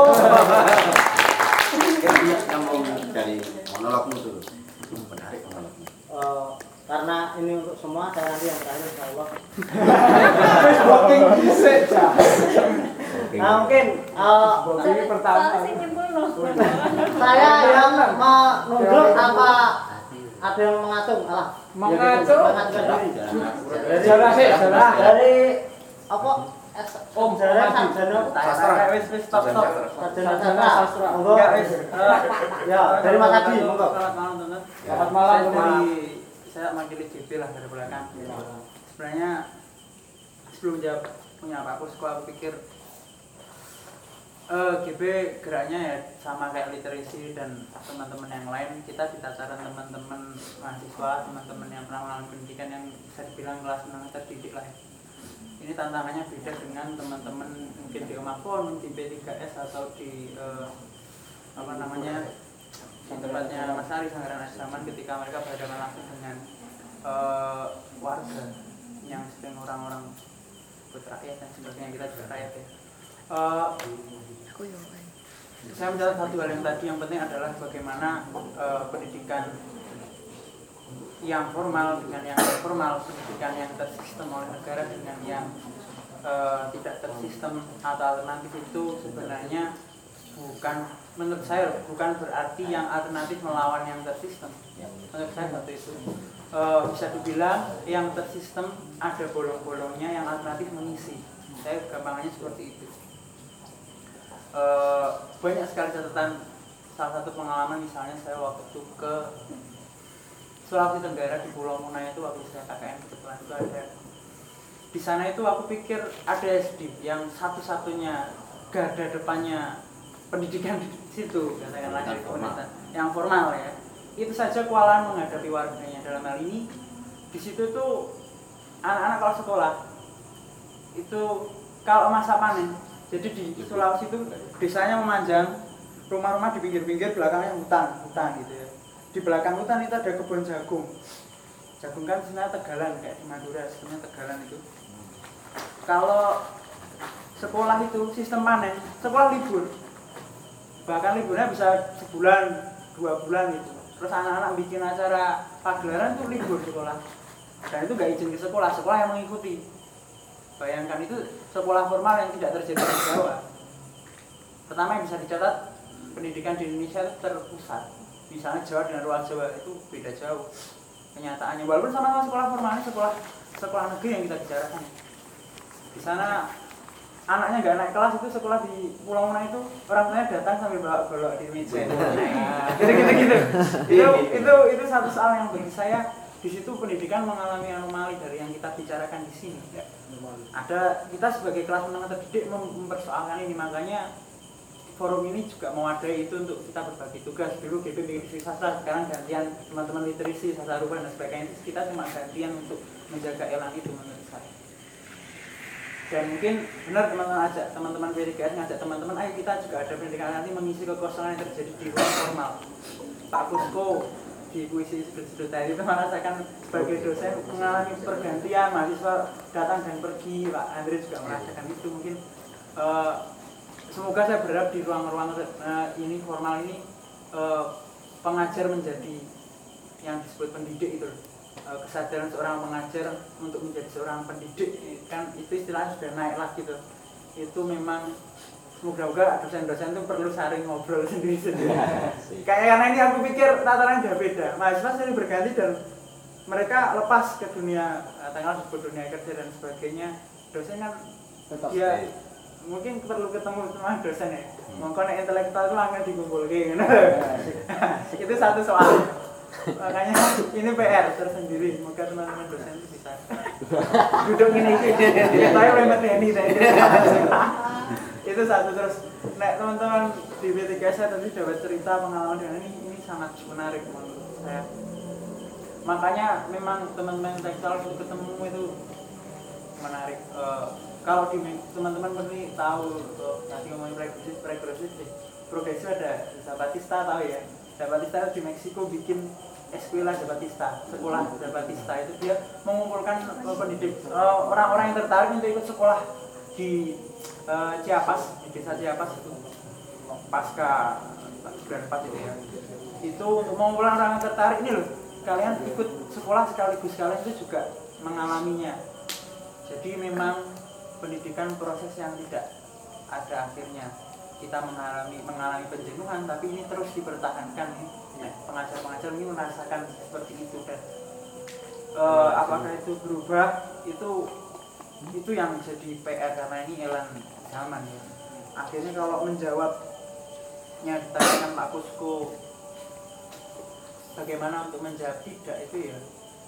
Yang mau dari monologmu dulu, menarik monologmu. Karena ini untuk semua, saya nanti yang terakhir insya Allah. Voting bisa. Nah mungkin Voting pertama. saya yang menunjuk apa ada yang mengatung, Mengatung? Jarak sih, jarak. dari apa? Om Jarak Hadi. sarjana Sastra. stop. Sarjana sastra. Monggo. Ya, dari Mas Adi, monggo. Selamat malam teman-teman. Selamat malam, Saya teman. saya mewakili JP lah dari belakang. Sebenarnya sebelum jawab punya Pak Kusko, aku pikir GB geraknya ya sama kayak literasi dan teman-teman yang lain. Kita di tataran teman-teman mahasiswa, teman-teman yang pernah mengalami pendidikan yang bisa dibilang kelas menengah terdidik lah. Ini tantangannya beda dengan teman-teman mungkin di Omapon, di B3S atau di apa namanya di tempatnya Mas Ari Sanggaran Asraman ketika mereka berhadapan langsung dengan warga yang sedang orang-orang buat rakyat dan sebagainya, kita juga rakyat ya. Saya mencatat satu hal yang tadi yang penting adalah bagaimana pendidikan yang formal dengan yang informal, pendidikan yang tersistem oleh negara dengan yang tidak tersistem atau alternatif itu sebenarnya bukan, menurut saya bukan berarti yang alternatif melawan yang tersistem. Menurut saya satu itu bisa dibilang yang tersistem ada bolong-bolongnya, yang alternatif mengisi. Saya gampangannya seperti itu. Banyak sekali catatan. Salah satu pengalaman misalnya saya waktu ke Sulawesi Tenggara di Pulau Munai itu waktu saya KKN kebetulan itu ada. Di sana itu aku pikir ada SD yang satu-satunya garda depannya pendidikan di situ, katakanlah dari komunitas yang formal ya. Itu saja kewalahan menghadapi warganya. Dalam hal ini di situ tuh anak-anak kalau sekolah itu kalau masa panen, jadi di Sulawesi itu desanya memanjang, rumah-rumah di pinggir-pinggir, belakangnya hutan gitu ya. Di belakang hutan itu ada kebun jagung. Jagung kan sebenarnya tegalan kayak di Madura, sebenarnya tegalan itu. Kalau sekolah itu sistem panen, sekolah libur. Bahkan liburnya bisa sebulan, 2 bulan gitu. Terus anak-anak bikin acara pagelaran tuh libur sekolah. Dan itu gak izin ke sekolah, sekolah yang mengikuti. Bayangkan itu sekolah formal yang tidak terjadi di Jawa. Pertama yang bisa dicatat, pendidikan di Indonesia itu terpusat. Misalnya Jawa dengan luar Jawa itu beda jauh kenyataannya. Walaupun sama-sama sekolah formal, ini sekolah negeri yang kita bicarakan. Di sana anaknya nggak naik kelas, itu sekolah di Pulau Munai itu orang tuanya datang sambil bawa di meja. Gitu. Itu satu soal yang bagi saya di situ pendidikan mengalami anomali dari yang kita bicarakan di sini. Ada kita sebagai kelas menengah terdidik mempersoalkan ini, makanya forum ini juga mewadai itu untuk kita berbagi tugas. Dulu GP literasi sastra, sekarang gantian teman-teman literasi sastra rupa dan sebagainya. Kita cuma gantian untuk menjaga elang itu menurut saya. Dan mungkin benar teman-teman ajak teman-teman PDKS ngajak teman-teman, ayo kita juga ada pendidikan nanti mengisi kekosongan yang terjadi di ruang formal. Pak Kusko di puisi sudut-sudut tadi itu merasakan sebagai dosen mengalami pergantian, mahasiswa datang dan pergi. Pak Andre juga merasakan itu. Mungkin semoga saya berharap di ruang-ruang ini formal ini pengajar menjadi yang disebut pendidik itu, kesadaran seorang pengajar untuk menjadi seorang pendidik kan itu istilahnya sudah naik lah gitu. Itu memang semoga-moga dosen-dosen itu perlu saling ngobrol sendiri-sendiri. Karena ini aku pikir tataran udah beda. Mahasiswa sering berganti dan mereka lepas ke dunia tengah disebut dunia kerja dan sebagainya. Dosen kan dia mungkin perlu ketemu sama dosen ya. Mengkonek intelektual itu langsung dikumpulkan. Itu satu soal. Makanya ini PR tersendiri. Semoga teman-teman dosen itu bisa duduk ini. Saya lemet ini itu satu. Terus nek teman-teman di B3 saya tadi dapat cerita pengalaman dengan ini sangat menarik menurut saya. Makanya memang teman-teman intelektual ketemu itu menarik. Kalau di teman-teman pasti tahu tadi ngomongin progresif ada Zapatista, tahu ya. Zapatista di Meksiko bikin Escuela Zapatista, sekolah Zapatista itu dia mengumpulkan pendidik orang-orang yang tertarik untuk ikut sekolah di Chiapas, di desa Chiapas itu pasca 94 itu ya. Itu untuk mengumpulkan orang yang tertarik ini loh, kalian ikut sekolah sekaligus kalian itu juga mengalaminya. Jadi memang pendidikan proses yang tidak ada akhirnya. Kita mengalami penjenuhan, tapi ini terus dipertahankan. Pengajar-pengajar ini merasakan seperti itu dan apakah itu berubah itu yang jadi PR karena ini elan zaman ya. Akhirnya kalau menjawabnya ditanyakan Pak Kusko bagaimana untuk menjawab tidak itu ya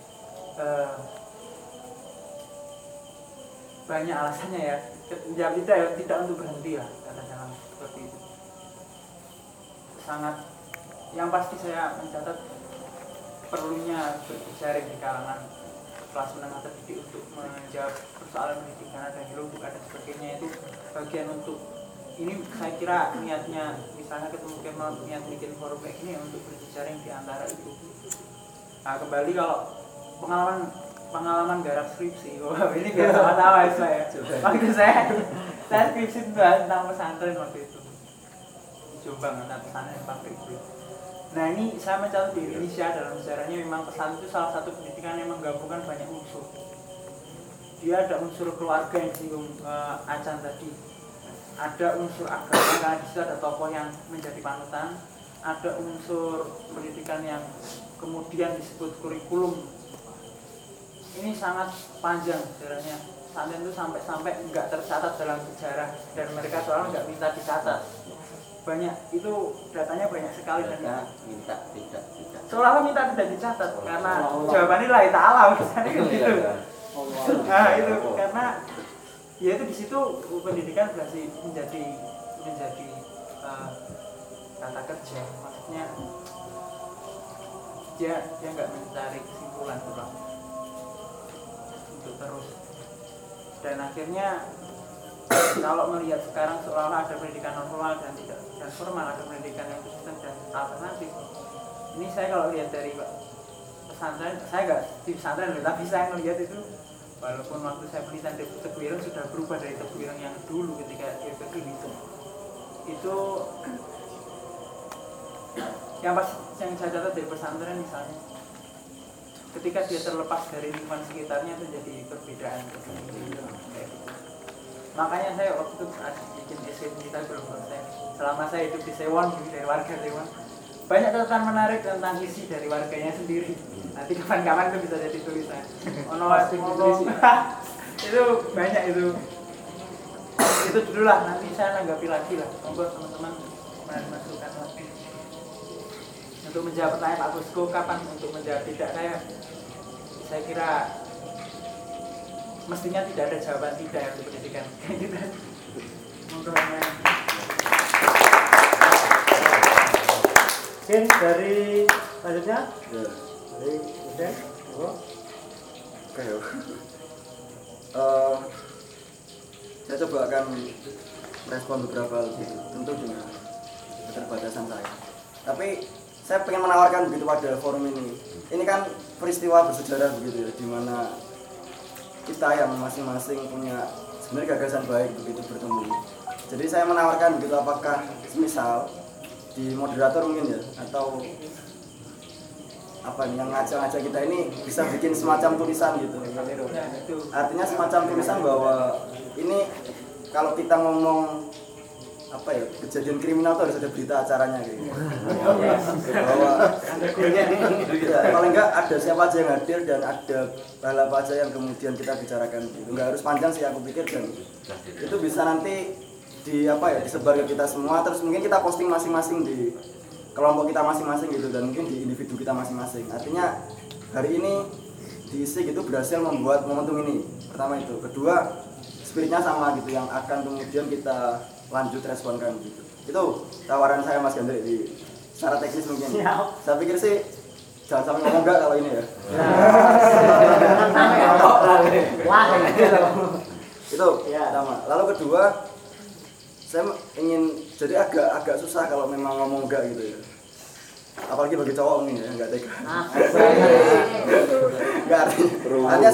banyak alasannya ya. Menjawab tidak untuk berhenti lah katakanlah seperti itu. Sangat yang pasti saya mencatat perlunya berbicara di kalangan kelas menengah terdidik untuk menjawab persoalan pendidikan ada hidup ada sebagainya. Itu bagian untuk ini saya kira niatnya misalnya ketemu Kemal niat bikin forum kayak gini untuk berbicara di antara itu. Nah kembali kalau pengalaman garap skripsi, ini biar sama-sama ya. Waktu saya skripsi tentang pesantren waktu itu Jombang, tentang pesantren pabrik. Nah ini saya mencatat di Indonesia dalam sejarahnya memang pesantren itu salah satu pendidikan yang menggabungkan banyak unsur. Dia ada unsur keluarga yang disinggung Acan tadi, ada unsur agama karena di situ ada tokoh yang menjadi panutan, ada unsur pendidikan yang kemudian disebut kurikulum. Ini sangat panjang sejarahnya. Pesantren itu sampai nggak tercatat dalam sejarah dan mereka soalnya nggak minta dicatat. Banyak itu datanya banyak sekali dan minta tidak seolah-olah minta tidak dicatat karena jawabannya la ta'ala misalnya gitu. Nah itu karena ya itu di situ pendidikan berarti menjadi kata kerja, maksudnya dia nggak mencari kesimpulan untuk terus dan akhirnya kalau melihat sekarang seolah-olah ada pendidikan non formal dan tidak dan formal, ada pendidikan yang konsisten dan alternatif. Ini saya kalau lihat dari pesantren, saya nggak di pesantren tapi saya melihat itu walaupun waktu saya penelitian di Tebu Ireng sudah berubah dari Tebu Ireng yang dulu ketika dia begini itu yang saya catat dari pesantren misalnya ketika dia terlepas dari lingkungan sekitarnya itu jadi perbedaan. Makanya saya waktu itu bikin essay kita belum selesai. Selama saya hidup di Sewon, dari warga Sewon, banyak catatan menarik tentang isi dari warganya sendiri. Nanti kapan-kapan itu bisa jadi tulisan. Itu banyak itu dulu lah. Nanti saya nanggapi lagi lah. Monggo teman-teman masukkan lagi. Untuk menjawab pertanyaan Pak Kusko, kapan untuk menjawab tidak saya saya kira mestinya tidak ada jawaban tidak yang untuk pendidikan kayak gitu. Mungkin dari selanjutnya Ya. dari Hussein. Oke ya. Saya coba akan merespon beberapa hal gitu, tentu dengan keterbatasan saya. Tapi saya pengen menawarkan begitu pada forum ini. Ini kan peristiwa bersejarah begitu ya, di mana kita yang masing-masing punya sebenarnya gagasan baik begitu bertemu. Jadi saya menawarkan begitu, apakah misal di moderator mungkin ya, atau apa nih, yang ngajak-ngajak kita ini bisa bikin semacam tulisan gitu. Artinya semacam tulisan bahwa ini kalau kita ngomong apa ya, kejadian kriminal itu harus ada berita acaranya gitu. Bahwa ya, paling enggak ada siapa aja yang hadir dan ada hal apa aja yang kemudian kita bicarakan gitu. Enggak harus panjang sih aku pikir, dan itu bisa nanti di apa ya, disebar ke kita semua, terus mungkin kita posting masing-masing di kelompok kita masing-masing gitu, dan mungkin di individu kita masing-masing. Artinya hari ini diisi gitu berhasil membuat momentum ini. Pertama itu, kedua spiritnya sama gitu, yang akan kemudian kita lanjut responkan gitu. Itu tawaran saya Mas Gandri di secara teknis mungkin. Saya pikir sih jangan sampai ngomong enggak kalau ini ya. Wah, Itu pertama. Lalu kedua, saya ingin, jadi agak susah kalau memang ngomong enggak gitu ya. Apalagi bagi cowok mungkin ya, enggak tega. Enggak, artinya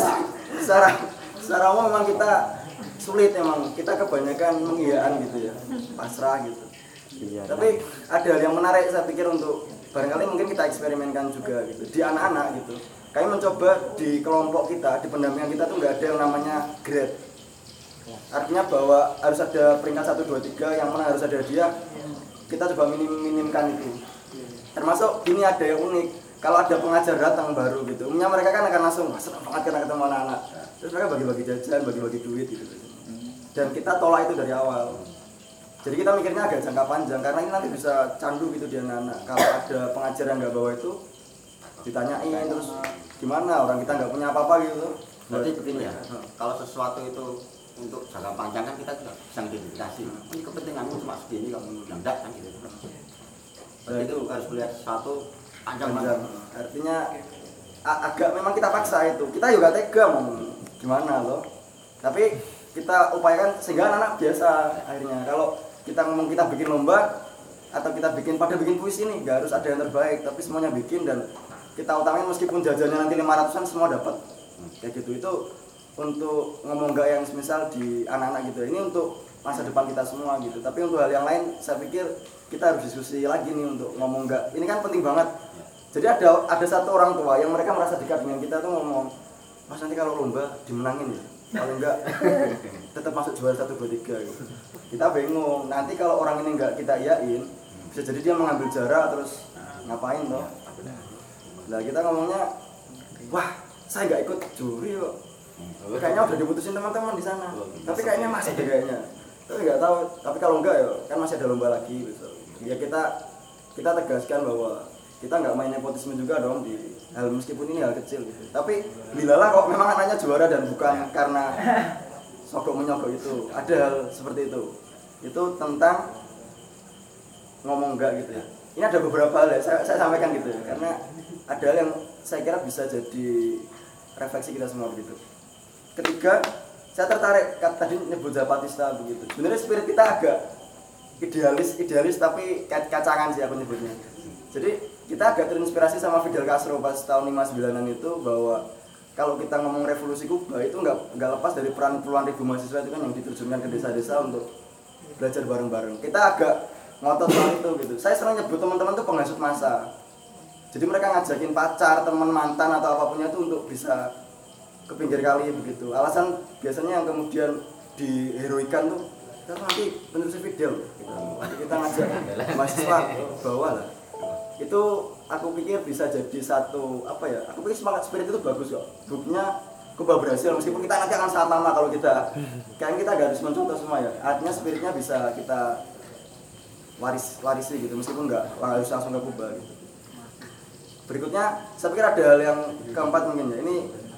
secara umum memang kita sulit, emang kita kebanyakan mengiyakan gitu ya, pasrah gitu. Tapi ada hal yang menarik saya pikir untuk barangkali mungkin kita eksperimenkan juga gitu di anak-anak gitu. Kami mencoba di kelompok kita, di pendampingan kita tuh nggak ada yang namanya grade. Artinya bahwa harus ada peringkat 1, 2, 3 yang mana harus ada hadiah. Kita coba minimkan itu. Termasuk ini ada yang unik. Kalau ada pengajar datang baru gitu, umumnya mereka kan akan langsung senang banget karena ketemu anak-anak. Terus mereka bagi-bagi jajan, bagi-bagi duit gitu. Dan kita tolak itu dari awal. Jadi kita mikirnya agak jangka panjang, karena ini nanti bisa candu gitu di anak-anak. Kalau ada pengajar yang nggak bawa itu, ditanyain terus gimana, orang kita nggak punya apa-apa gitu. Berarti begini ya, kalau sesuatu itu untuk jangka panjang kan kita juga bisa identifikasi. Ini kepentinganmu cuma segini, kamu enggak kan gitu. Berarti itu harus melihat sesuatu panjang. Artinya agak memang kita paksa itu. Kita juga tega mau gimana loh. Tapi kita upayakan sehingga anak-anak biasa akhirnya. Kalau kita ngomong kita bikin lomba atau kita bikin puisi ini, nggak harus ada yang terbaik, tapi semuanya bikin, dan kita utamain meskipun jajannya nanti 500-an semua dapat. Kayak gitu. Itu untuk ngomong nggak yang misal di anak-anak gitu. Ini untuk masa depan kita semua gitu. Tapi untuk hal yang lain saya pikir kita harus diskusi lagi nih untuk ngomong nggak. Ini kan penting banget. Jadi ada satu orang tua yang mereka merasa dekat dengan kita tuh ngomong, Mas nanti kalau lomba dimenangin ya, kalau enggak tetap masuk juara 1, 2, 3 gitu. Kita bingung, nanti kalau orang ini enggak kita iyain, bisa jadi dia mengambil jarak terus ngapain toh. Nah kita ngomongnya, wah saya nggak ikut juri kok, kayaknya udah diputusin teman-teman di sana, tapi kayaknya masih deh kayaknya. Tapi nggak tahu, tapi kalau enggak ya kan masih ada lomba lagi gitu. Ya kita tegaskan bahwa kita nggak main nepotisme juga dong di hal, meskipun ini hal kecil gitu. Tapi bilalah kok memang anaknya juara dan bukan karena sogok menyogok itu. Ada hal seperti itu. Itu tentang ngomong enggak gitu ya. Ini ada beberapa hal ya, saya sampaikan gitu ya, karena ada hal yang saya kira bisa jadi refleksi kita semua begitu. Ketiga, saya tertarik tadi nyebut Zapatista begitu. Sebenarnya spirit kita agak idealis tapi kacangan sih aku nyebutnya. Jadi kita agak terinspirasi sama Fidel Castro pas tahun 59-an itu, bahwa kalau kita ngomong revolusi Kuba itu nggak lepas dari peran puluhan ribu mahasiswa itu kan yang diterjunkan ke desa-desa untuk belajar bareng-bareng. Kita agak ngotot soal itu gitu. Saya sering nyebut teman-teman tuh penghasut massa. Jadi mereka ngajakin pacar, teman, mantan atau apapunnya itu untuk bisa ke pinggir kali begitu. Alasan biasanya yang kemudian diheroikan tuh, kita nanti penerusnya Fidel gitu. Kita ngajak mahasiswa bawah lah. Itu aku pikir bisa jadi satu apa ya, aku pikir semangat spirit itu bagus kok. Buktinya Kuba berhasil, meskipun kita nanti akan sangat lama kalau kita kan kita gak harus mencontoh semua ya. Artinya spiritnya bisa kita warisi gitu, meskipun nggak harus langsung ke Kuba gitu. Berikutnya saya pikir ada hal yang keempat mungkin ya, ini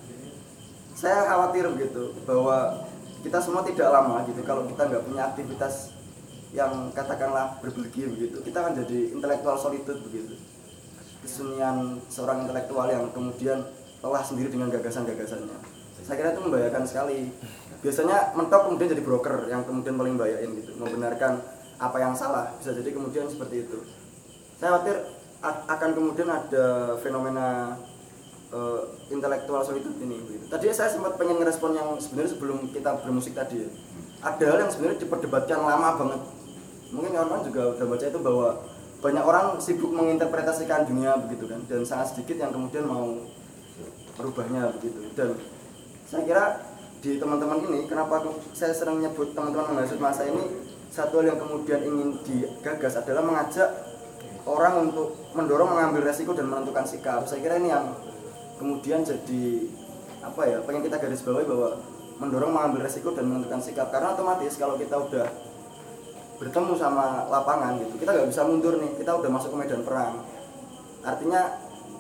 saya khawatir gitu bahwa kita semua tidak lama gitu kalau kita nggak punya aktivitas yang katakanlah berbagi begitu, kita akan jadi intelektual solitude begitu, kesunyian seorang intelektual yang kemudian lelah sendiri dengan gagasan-gagasannya. Saya kira itu membahayakan sekali. Biasanya mentok kemudian jadi broker yang kemudian paling bayain gitu, membenarkan apa yang salah, bisa jadi kemudian seperti itu. Saya khawatir akan kemudian ada fenomena intelektual solitude ini begitu. Tadi saya sempat pengen ngerespon yang sebenarnya sebelum kita bermusik tadi ya. Ada hal yang sebenarnya diperdebatkan lama banget. Mungkin kawan-kawan juga udah baca itu bahwa banyak orang sibuk menginterpretasikan dunia begitu kan, dan sangat sedikit yang kemudian mau merubahnya begitu. Dan saya kira di teman-teman ini, kenapa saya sering nyebut teman-teman menghasut masa ini, satu hal yang kemudian ingin digagas adalah mengajak orang untuk mendorong mengambil resiko dan menentukan sikap. Saya kira ini yang kemudian jadi apa ya, pengen kita garis bawahi bahwa mendorong mengambil resiko dan menentukan sikap, karena otomatis kalau kita udah bertemu sama lapangan gitu, kita nggak bisa mundur nih, kita udah masuk ke medan perang. Artinya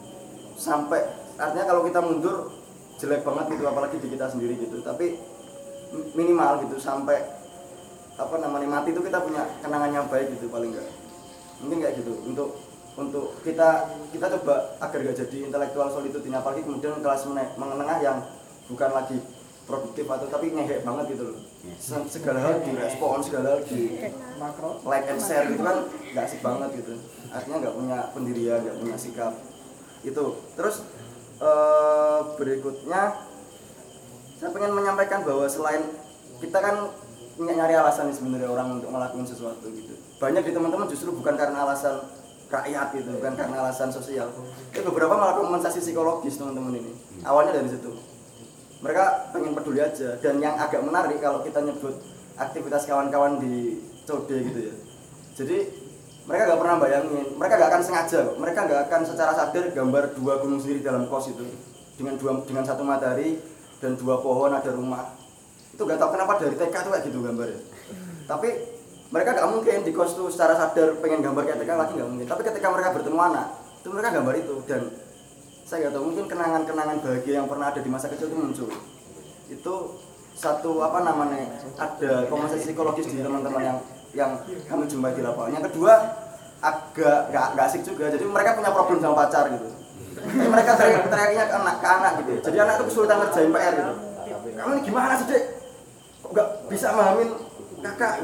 kalau kita mundur jelek banget gitu, apalagi di kita sendiri gitu. Tapi minimal gitu sampai mati itu kita punya kenangan yang baik gitu, paling enggak. Mungkin kayak gitu untuk kita coba agar gak jadi intelektual solitude ini, apalagi kemudian kelas menengah yang bukan lagi produktif atau tapi ngehek banget gitu loh. Segala hal direspon, segala hal di like and share gitu kan gak asik banget gitu. Artinya gak punya pendirian, gak punya sikap itu. Terus berikutnya saya pengen menyampaikan bahwa selain kita kan nyari alasan sebenarnya orang untuk melakukan sesuatu gitu, banyak di teman-teman justru bukan karena alasan rakyat gitu, bukan karena alasan sosial. Beberapa melakukan kompensasi psikologis teman-teman ini. Awalnya dari situ. Mereka pengen peduli aja. Dan yang agak menarik kalau kita nyebut aktivitas kawan-kawan di Code gitu ya. Jadi mereka gak pernah bayangin, mereka gak akan sengaja kok. Mereka gak akan secara sadar gambar dua gunung sendiri dalam kos itu. Dengan satu matahari dan dua pohon, ada rumah. Itu gak tahu kenapa dari TK tuh kayak gitu gambarnya. Tapi mereka gak mungkin di kos tuh secara sadar pengen gambar kayak TK lagi, gak mungkin. Tapi ketika mereka bertemu anak, itu mereka gambar itu. Dan saya gak tahu, mungkin kenangan-kenangan bahagia yang pernah ada di masa kecil itu muncul. Itu satu ada kompensasi psikologis di teman-teman yang kami jumpai di lapangan. Yang kedua agak gak asik juga. Jadi mereka punya problem sama pacar gitu. Jadi mereka teriaknya ke anak gitu. Jadi anak itu kesulitan ngerjain PR gitu. Kamu ini gimana sih, Dek? Kok gak bisa memahamin kakak?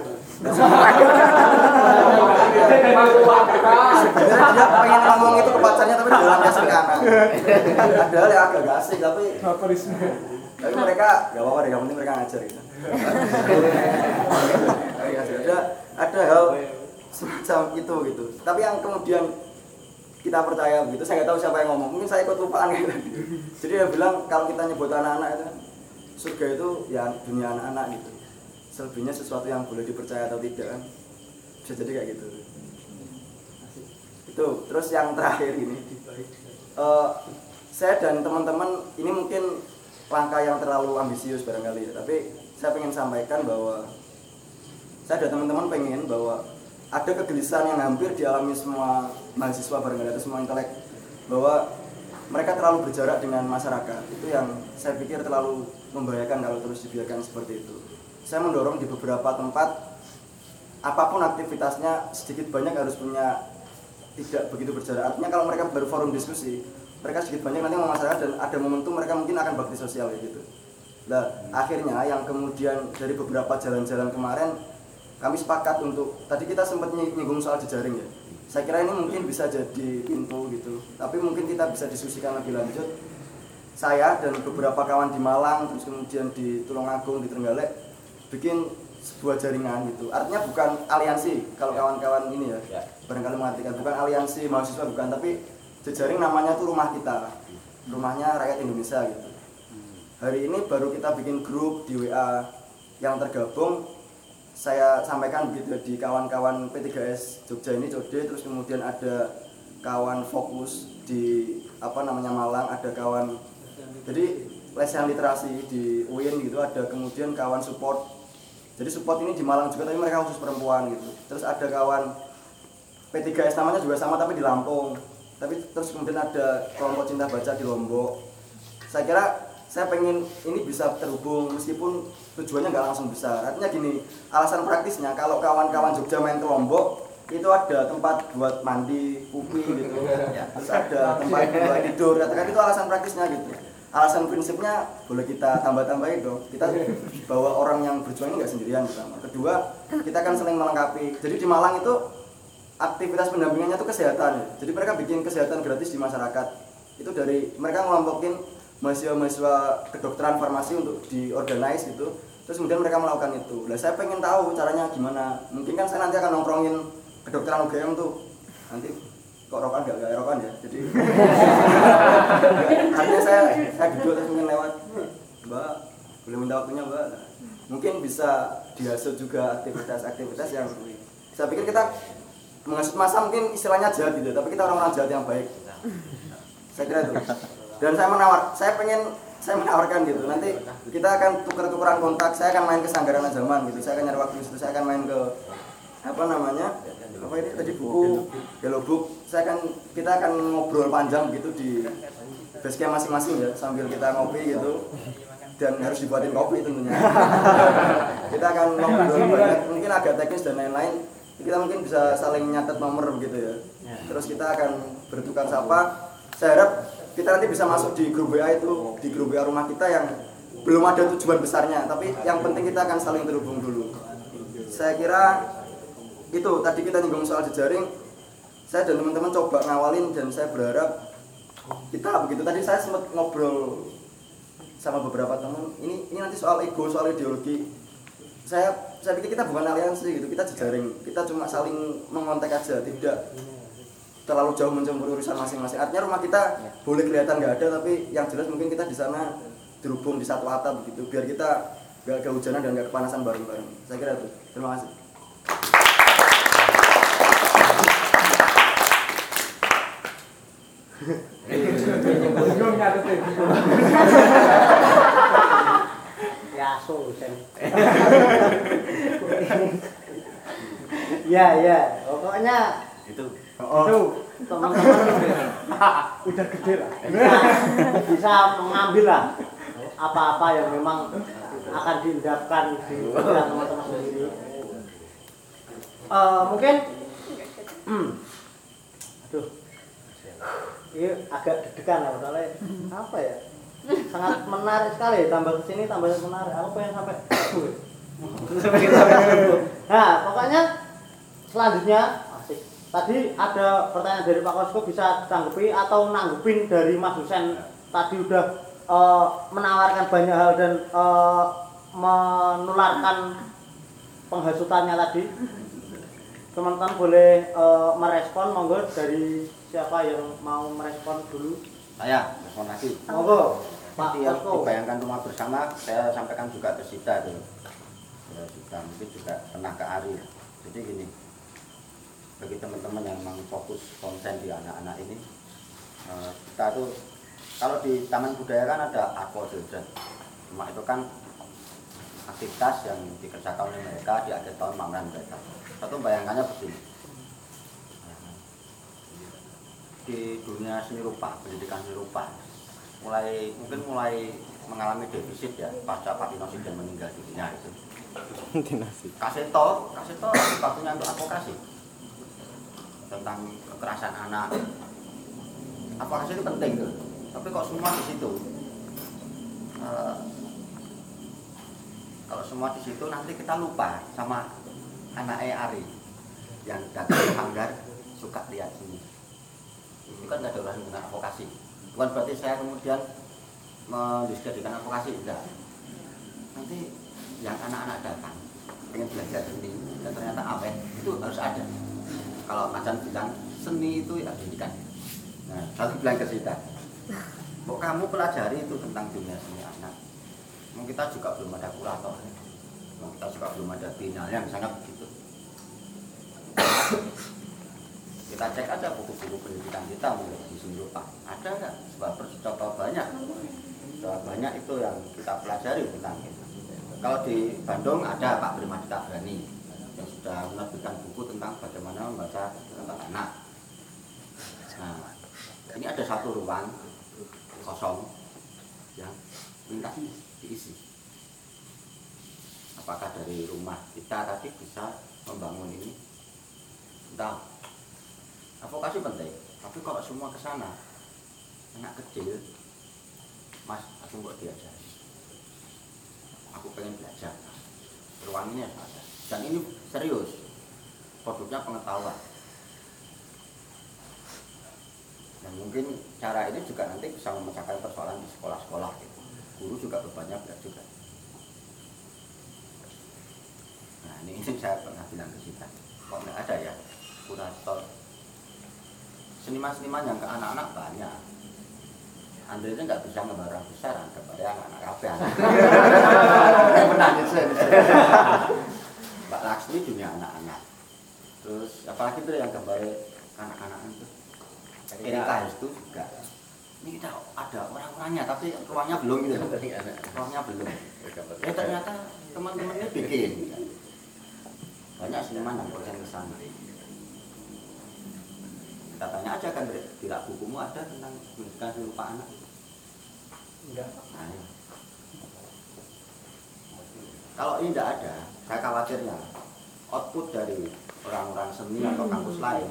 Sebenarnya dia pengen ngomong itu ke pacarnya tapi dalam biasa ke anak. Padahal ya agak gak asik tapi mereka gak apa-apa deh, yang penting mereka ngajar gitu. Ada hal semacam itu gitu. Tapi yang kemudian kita percaya begitu, saya nggak tahu siapa yang ngomong, mungkin saya ikut lupaan gitu. Jadi dia bilang kalau kita nyebut anak-anak itu surga itu ya dunia anak-anak gitu. Selebihnya sesuatu yang boleh dipercaya atau tidak kan, bisa jadi kayak gitu. Itu terus yang terakhir ini, saya dan teman-teman ini mungkin langkah yang terlalu ambisius barangkali ya, tapi saya pengen sampaikan bahwa saya dan teman-teman pengen bahwa ada kegelisahan yang hampir dialami semua mahasiswa barangkali atau semua intelek, bahwa mereka terlalu berjarak dengan masyarakat. Itu yang saya pikir terlalu membahayakan kalau terus dibiarkan seperti itu. Saya mendorong di beberapa tempat apapun aktivitasnya sedikit banyak harus punya tidak begitu berjarak. Artinya kalau mereka berforum diskusi, mereka sedikit banyak nanti sama masyarakat dan ada momentum mereka mungkin akan bakti sosial gitu. Nah, akhirnya yang kemudian dari beberapa jalan-jalan kemarin kami sepakat untuk, tadi kita sempat nyinggung soal jejaring ya. Saya kira ini mungkin bisa jadi pintu gitu. Tapi mungkin kita bisa diskusikan lebih lanjut. Saya dan beberapa kawan di Malang, terus kemudian di Tulungagung, di Trenggalek, bikin sebuah jaringan gitu. Artinya bukan aliansi, kalau kawan-kawan ini ya, barangkali mengartikan bukan aliansi mahasiswa, bukan, tapi jejaring namanya tuh Rumah Kita, rumahnya rakyat Indonesia gitu. Hari ini baru kita bikin grup di WA yang tergabung. Saya sampaikan begitu di kawan-kawan P3S Jogja ini, Code, terus kemudian ada kawan fokus di Malang, ada kawan jadi lesehan literasi di UIN gitu, ada kemudian kawan support. Jadi support ini di Malang juga tapi mereka khusus perempuan gitu. Terus ada kawan P3S namanya juga sama tapi di Lampung. Tapi terus kemudian ada kelompok cinta baca di Lombok. Saya kira saya pengen ini bisa terhubung meskipun tujuannya nggak langsung besar. Artinya gini, alasan praktisnya kalau kawan-kawan Jogja main ke Lombok itu ada tempat buat mandi, pupi gitu, terus ada tempat buat tidur, katakan itu alasan praktisnya gitu. Alasan prinsipnya boleh kita tambah-tambahin dong. Kita bawa orang yang berjuang ini nggak sendirian pertama. Kedua, kita kan saling melengkapi. Jadi di Malang itu aktivitas pendampingannya itu kesehatan. Jadi mereka bikin kesehatan gratis di masyarakat. Itu dari mereka ngelompokin mahasiswa kedokteran farmasi untuk diorganize gitu. Terus kemudian mereka melakukan itu. Nah, saya pengen tahu caranya gimana. Mungkin kan saya nanti akan nongkrongin kedokteran UGM tuh. Nanti kok rokan gak rokan ya. Jadi artinya saya duduk terus mungkin lewat, Mbak, boleh minta waktunya, Mbak. Mungkin bisa dihasut juga aktivitas-aktivitas yang saya pikir kita menghasut masa mungkin istilahnya jahat gitu, tapi kita orang-orang jahat yang baik. Saya kira itu. Dan saya menawarkan gitu. Nanti kita akan tuker-tukeran kontak. Saya akan main ke Sanggarana Zaman gitu. Saya akan nyari waktu itu. Saya akan main ke apa namanya? Apa ini tadi buku Hello Book. Kita akan ngobrol panjang gitu di base camp masing-masing ya, sambil kita ngopi gitu. Dan harus dibuatin kopi tentunya. Kita akan ngobrol banyak, mungkin agak teknis dan lain-lain. Kita mungkin bisa saling nyatet nomor gitu ya. Terus kita akan bertukar sapa. Saya harap kita nanti bisa masuk di grup WA itu, di grup WA rumah kita yang belum ada tujuan besarnya, tapi yang penting kita akan saling terhubung dulu. Saya kira itu tadi kita nyinggung soal jejaring. Saya dan teman-teman coba ngawalin dan saya berharap kita begitu. Tadi saya sempat ngobrol sama beberapa teman. Ini nanti soal ego, soal ideologi. Saya pikir kita bukan aliansi gitu, kita jejaring. Kita cuma saling mengontak aja, tidak terlalu jauh mencampur urusan masing-masing. Artinya rumah kita boleh kelihatan nggak ada, tapi yang jelas mungkin kita di sana terhubung di satu atap begitu, biar kita nggak kehujanan dan nggak kepanasan bareng-bareng. Saya kira itu. Terima kasih. Ya, solusen. Ya, pokoknya Itu teman-teman udah gede lah. Bisa mengambil lah apa-apa yang memang akan diindahkan di teman-teman sendiri. Mungkin aduh, ini agak deg-degan ya, soalnya apa ya, sangat menarik sekali, tambah kesini tambah menarik. Aku pengen sampai nah pokoknya selanjutnya asik. Tadi ada pertanyaan dari Pak Kosko, bisa ditanggapi atau nanggepin dari Mas Husen. Tadi udah menawarkan banyak hal dan menularkan penghasutannya tadi. Teman-teman boleh merespon, monggo. Dari siapa yang mau merespon dulu? saya respon lagi. Monggo, Pak Yang Kosko. dibayangkan rumah bersama, saya sampaikan juga ke Sita tuh. Sita mungkin juga pernah ke Ari. Jadi gini, bagi teman-teman yang memang fokus konsen di anak-anak ini, kita tuh kalau di Taman Budaya kan ada aquaculture. Cuma itu kan aktivitas yang dikerjakan oleh mereka di akhir tahun pamran mereka. Satu bayangannya begini, di dunia seni rupa, pendidikan seni rupa mungkin mulai mengalami defisit ya pasca Pak Dinosidin meninggal dunia itu. Kaseto waktunya untuk advokasi tentang kekerasan anak. Advokasi itu penting tuh, tapi kok semua di situ. Kalau semua di situ nanti kita lupa sama anak Ari yang datang ke Manggar suka lihat sini. Itu kan nggak ada urusan dengan advokasi. Bukan berarti saya kemudian mendiskreditkan advokasi, enggak. Nanti yang anak-anak datang ingin belajar seni dan ternyata awet, itu harus ada. Kalau Macan bilang seni itu ya pendidikan. Nah, satu bilang ke Sita, kok kamu pelajari itu tentang dunia seni anak. Kita juga belum ada kurator, kita juga belum ada binalnya, misalnya begitu. Kita cek aja buku-buku pendidikan kita mulai di seni rupa, ada nggak? Berapa banyak itu yang kita pelajari tentang itu. Kalau di Bandung ada Pak Primadita Brani yang sudah menerbitkan buku tentang bagaimana membaca tentang anak. Nah, ini ada satu ruang kosong, ya. minta diisi. Apakah dari rumah kita tadi bisa membangun ini? Entah. Advokasi penting, tapi kalau semua ke sana, anak kecil, Mas, aku mau diajari. Aku pengen belajar. Ruangnya ada. Dan ini serius. Produknya pengetahuan. Dan mungkin cara ini juga nanti bisa memecahkan persoalan di sekolah-sekolah gitu. Guru juga bebannya berat juga. Nah ini saya pernah bilang ke kita, kok nggak ada ya kurator seniman-seniman yang ke anak-anak banyak. Andre itu nggak bisa ngebarang besar kepada anak-anak kafe. Menangis saya. Mbak Laksmi dunia anak-anak. Terus apalagi tuh yang gambar anak-anak itu. Erika itu juga. Ini kita ada orang-orangnya tapi ruangnya belum gitu. Ruangnya belum. Ternyata teman-temannya bikin. Banyak seniman yang konsen ke sana. Kita tanya aja kan, tidak bukumu ada tentang pendidikan lupa anak? Enggak. Nah, ya. Kalau ini tidak ada, saya khawatirnya output dari orang-orang seni atau kampus lain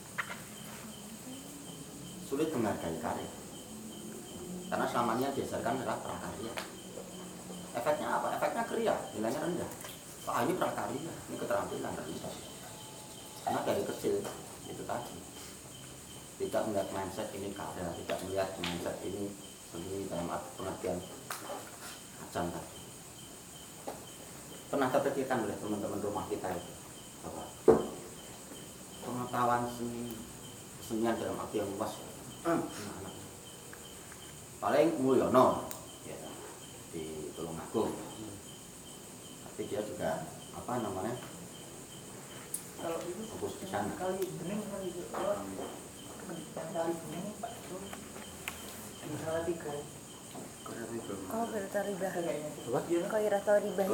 sulit menghargai karya. Karena selamanya diajarkan adalah prakarya. Efeknya apa? Efeknya kriya, nilainya rendah. Wah ini prakarya, ini keterampilan bisa. Karena dari kecil itu tadi tidak melihat mindset ini karya, tidak melihat mindset ini seni dalam pengertian ajan tadi. Pernah terpikirkan oleh teman-teman rumah kita itu bahwa pengetahuan senian dalam arti yang luas anak-anak. Paling Mulyono ya, di Tulungagung. Tapi dia juga apa namanya? Kalau itu fokus di sana. kali bening kali itu pendidikan kali bening Pak itu di salah 3. Oh, berita riba. Apa? Koiratul riba.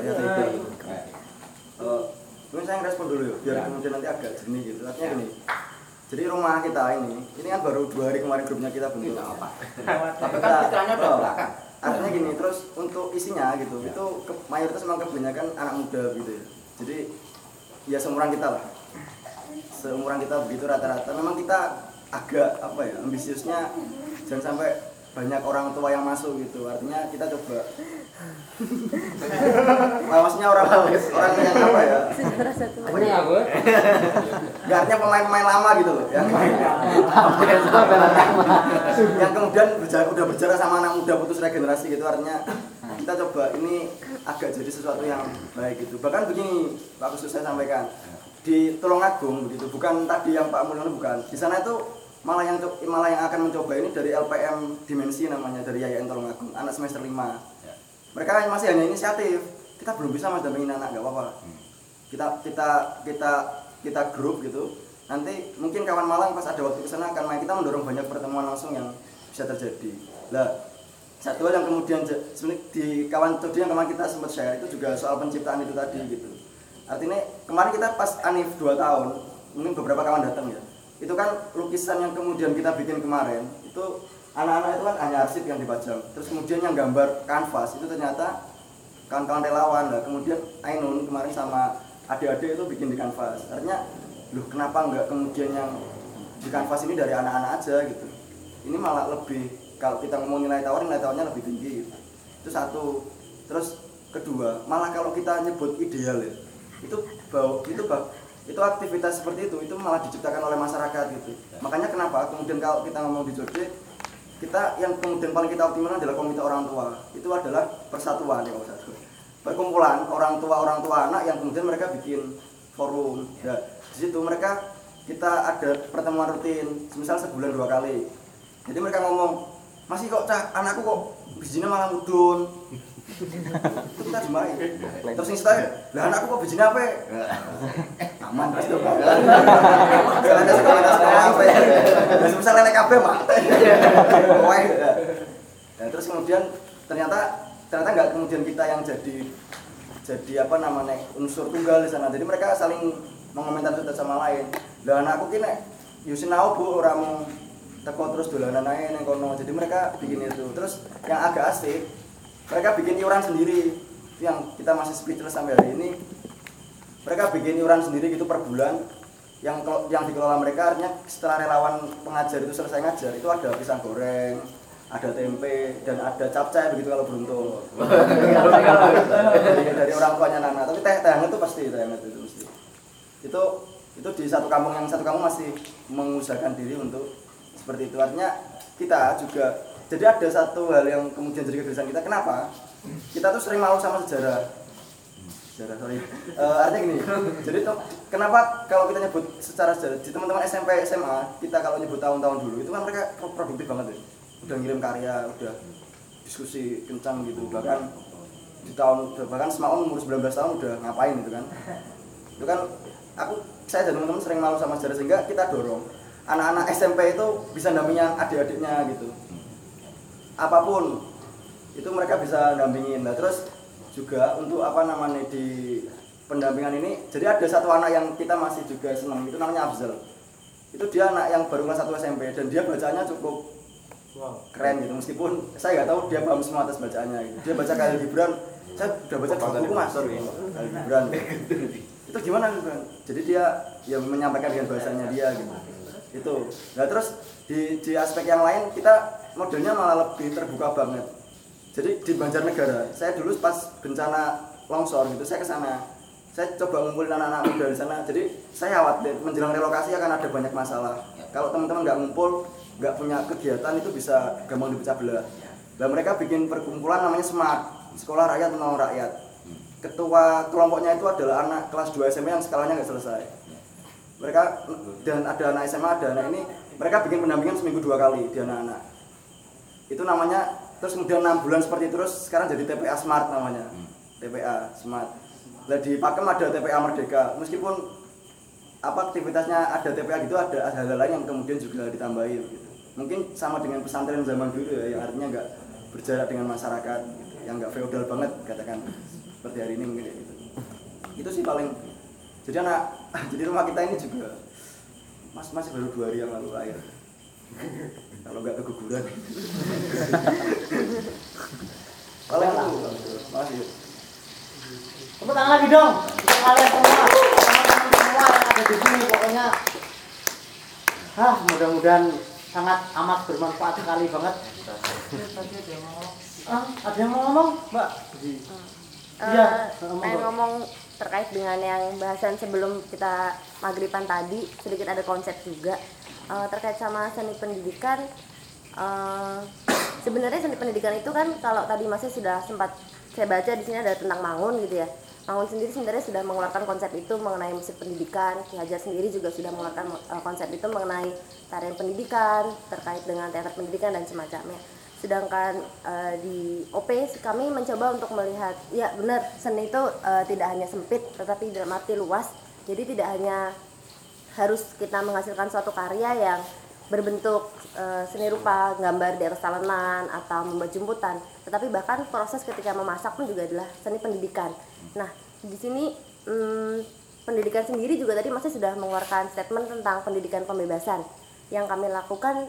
Mungkin saya ngerespon dulu ya, biar kemudian nanti agak jernih gitu. Artinya gini, jadi rumah kita ini kan baru 2 hari kemarin grupnya kita bentuk. Tapi kan pikirannya udah belakang. Artinya gini, terus untuk isinya gitu, itu mayoritas memang kebanyakan anak muda gitu ya. Jadi ya seumuran kita lah, seumuran kita begitu rata-rata. Memang kita agak apa ya, ambisiusnya jangan sampai banyak orang tua yang masuk gitu. Artinya kita coba maksudnya orang yang apa ya, nggak artinya pemain-pemain lama gitu loh yang kemudian udah berjarak sama anak muda putus regenerasi gitu. Artinya kita coba ini agak jadi sesuatu yang baik gitu. Bahkan begini Pak Khusus saya sampaikan, di Tulungagung begitu, bukan tadi yang Pak Mulyono, bukan di sana itu malah yang akan mencoba ini dari LPM Dimensi namanya, dari Yayasan Tulungagung, anak semester 5. Mereka masih hanya inisiatif, kita belum bisa mas dampingin anak, nggak apa-apa. Kita grup gitu. Nanti mungkin kawan Malang pas ada waktu kesana akan main, kita mendorong banyak pertemuan langsung yang bisa terjadi. Lah satu hal yang kemudian sebenarnya di kawan tadi yang kemarin kita sempat share itu juga soal penciptaan itu tadi gitu. Artinya kemarin kita pas Anif 2 tahun, mungkin beberapa kawan datang ya. Itu kan lukisan yang kemudian kita bikin kemarin itu anak-anak itu kan hanya arsip yang dipajang, terus kemudian yang gambar kanvas itu ternyata kawan-kawan relawan lah. Kemudian Ainun kemarin sama adik-adik itu bikin di kanvas. Artinya loh kenapa enggak kemudian yang di kanvas ini dari anak-anak aja gitu. Ini malah lebih, kalau kita ngomong nilai tawarnya lebih tinggi gitu. Itu satu. Terus kedua, malah kalau kita nyebut ideal ya, itu aktivitas seperti itu malah diciptakan oleh masyarakat gitu. Makanya kenapa kemudian kalau kita ngomong di Jogja, kita yang kemudian paling kita optimalkan adalah komite orang tua. Itu adalah persatuan ya, perkumpulan orang tua anak yang kemudian mereka bikin forum. Ya, di situ kita ada pertemuan rutin, misal sebulan 2 kali. Jadi mereka ngomong, masih kok anakku kok bijinya malah mudun. Itu kita dimain. Terus yang setelah, lah anakku kok bijinya apa? Aman pasti dong. Karena sekolah apa ya? Misal lele kabeh mate. Nah, terus kemudian ternyata nggak kemudian kita yang jadi apa namanya unsur tunggal di sana. Jadi mereka saling mengomentar satu sama lain. Lah anakku ki nek yo sinau Bu ora mung teko terus dolanan ae ning kono. Jadi mereka bikin itu. Terus yang agak asik mereka bikin iuran sendiri yang kita masih speechless sampai hari ini. Mereka bikin iuran sendiri gitu per bulan yang dikelola mereka. Artinya setelah relawan pengajar itu selesai ngajar itu ada pisang goreng, ada tempe, dan ada capcay begitu kalau beruntung. dari orang tuanya Nana. Tapi teh hangat itu pasti, teh hangat itu mesti. Itu di satu kampung masih mengusahakan diri untuk seperti itu. Artinya kita juga, jadi ada satu hal yang kemudian jadi kegelisahan kita. Kenapa? Kita tuh sering malu sama sejarah, artinya gini, jadi kenapa kalau kita nyebut secara sejarah, di teman-teman SMP, SMA, kita kalau nyebut tahun-tahun dulu, itu kan mereka produktif banget ya, udah ngirim karya, udah diskusi kencang gitu, bahkan Semaun umur 19 tahun udah ngapain gitu kan. Itu kan saya dan teman-teman sering malu sama sejarah, sehingga kita dorong anak-anak SMP itu bisa dampingin adik-adiknya gitu, apapun itu mereka bisa dampingin. Nah terus juga untuk di pendampingan ini, jadi ada satu anak yang kita masih juga senang, itu namanya Afzal. Itu dia anak yang baru kelas 1 SMP dan dia bacanya cukup keren gitu, meskipun saya nggak tahu dia paham semua atas bacaannya gitu. Dia baca Khalil Gibran, saya udah baca buku mas Khalil Gibran. Itu gimana Gibran? Jadi dia yang menyampaikan dengan bahasanya dia gitu. Itu. Nah terus di aspek yang lain kita modelnya malah lebih terbuka banget. Jadi di Banjarnegara, saya dulu pas bencana longsor gitu, saya ke sana. Saya coba ngumpulin anak-anak muda di sana. Jadi saya khawatir menjelang relokasi akan ada banyak masalah. Kalau teman-teman nggak ngumpul, nggak punya kegiatan, itu bisa gampang dipecah belah. Dan mereka bikin perkumpulan namanya SMART, Sekolah Rakyat Menolong Rakyat. Ketua kelompoknya itu adalah anak kelas 2 SMA yang skalanya nggak selesai. Mereka dan ada anak SMA, ada anak ini, mereka bikin pendampingan seminggu 2 kali di anak-anak. Itu namanya. Terus kemudian 6 bulan seperti terus, sekarang jadi TPA Smart namanya. TPA Smart. Nah di Pakem ada TPA Merdeka. Meskipun aktivitasnya ada TPA gitu, ada hal-hal lain yang kemudian juga ditambahi gitu. Mungkin sama dengan pesantren zaman dulu ya, yang artinya nggak berjarak dengan masyarakat gitu, yang nggak feodal banget katakan seperti hari ini mungkin gitu. Itu sih paling. Jadi rumah kita ini juga masih baru 2 hari yang lalu lahir. Kalau nggak keguguran. Paling masih. Tepuk tangan lagi dong untuk kalian semua, teman-teman semua yang ada di sini. Pokoknya, mudah-mudahan sangat amat bermanfaat sekali banget. Ada yang mau ngomong, Mbak? Iya. Pengen ngomong terkait dengan yang bahasan sebelum kita maghriban tadi, sedikit ada konsep juga. Terkait sama seni pendidikan, sebenarnya seni pendidikan itu kan kalau tadi masih sudah sempat saya baca di sini ada tentang Mangun gitu ya. Mangun sendiri sebenarnya sudah mengeluarkan konsep itu mengenai musik pendidikan. Ki Hajar sendiri juga sudah mengeluarkan konsep itu mengenai tarian pendidikan, terkait dengan teater pendidikan dan semacamnya. Sedangkan di OP kami mencoba untuk melihat, ya benar, seni itu tidak hanya sempit tetapi dalam arti luas. Jadi tidak hanya harus kita menghasilkan suatu karya yang berbentuk seni rupa, gambar di atas talenan atau membuat jemputan, tetapi bahkan proses ketika memasak pun juga adalah seni pendidikan. Nah, di sini pendidikan sendiri juga tadi masih sudah mengeluarkan statement tentang pendidikan pembebasan. Yang kami lakukan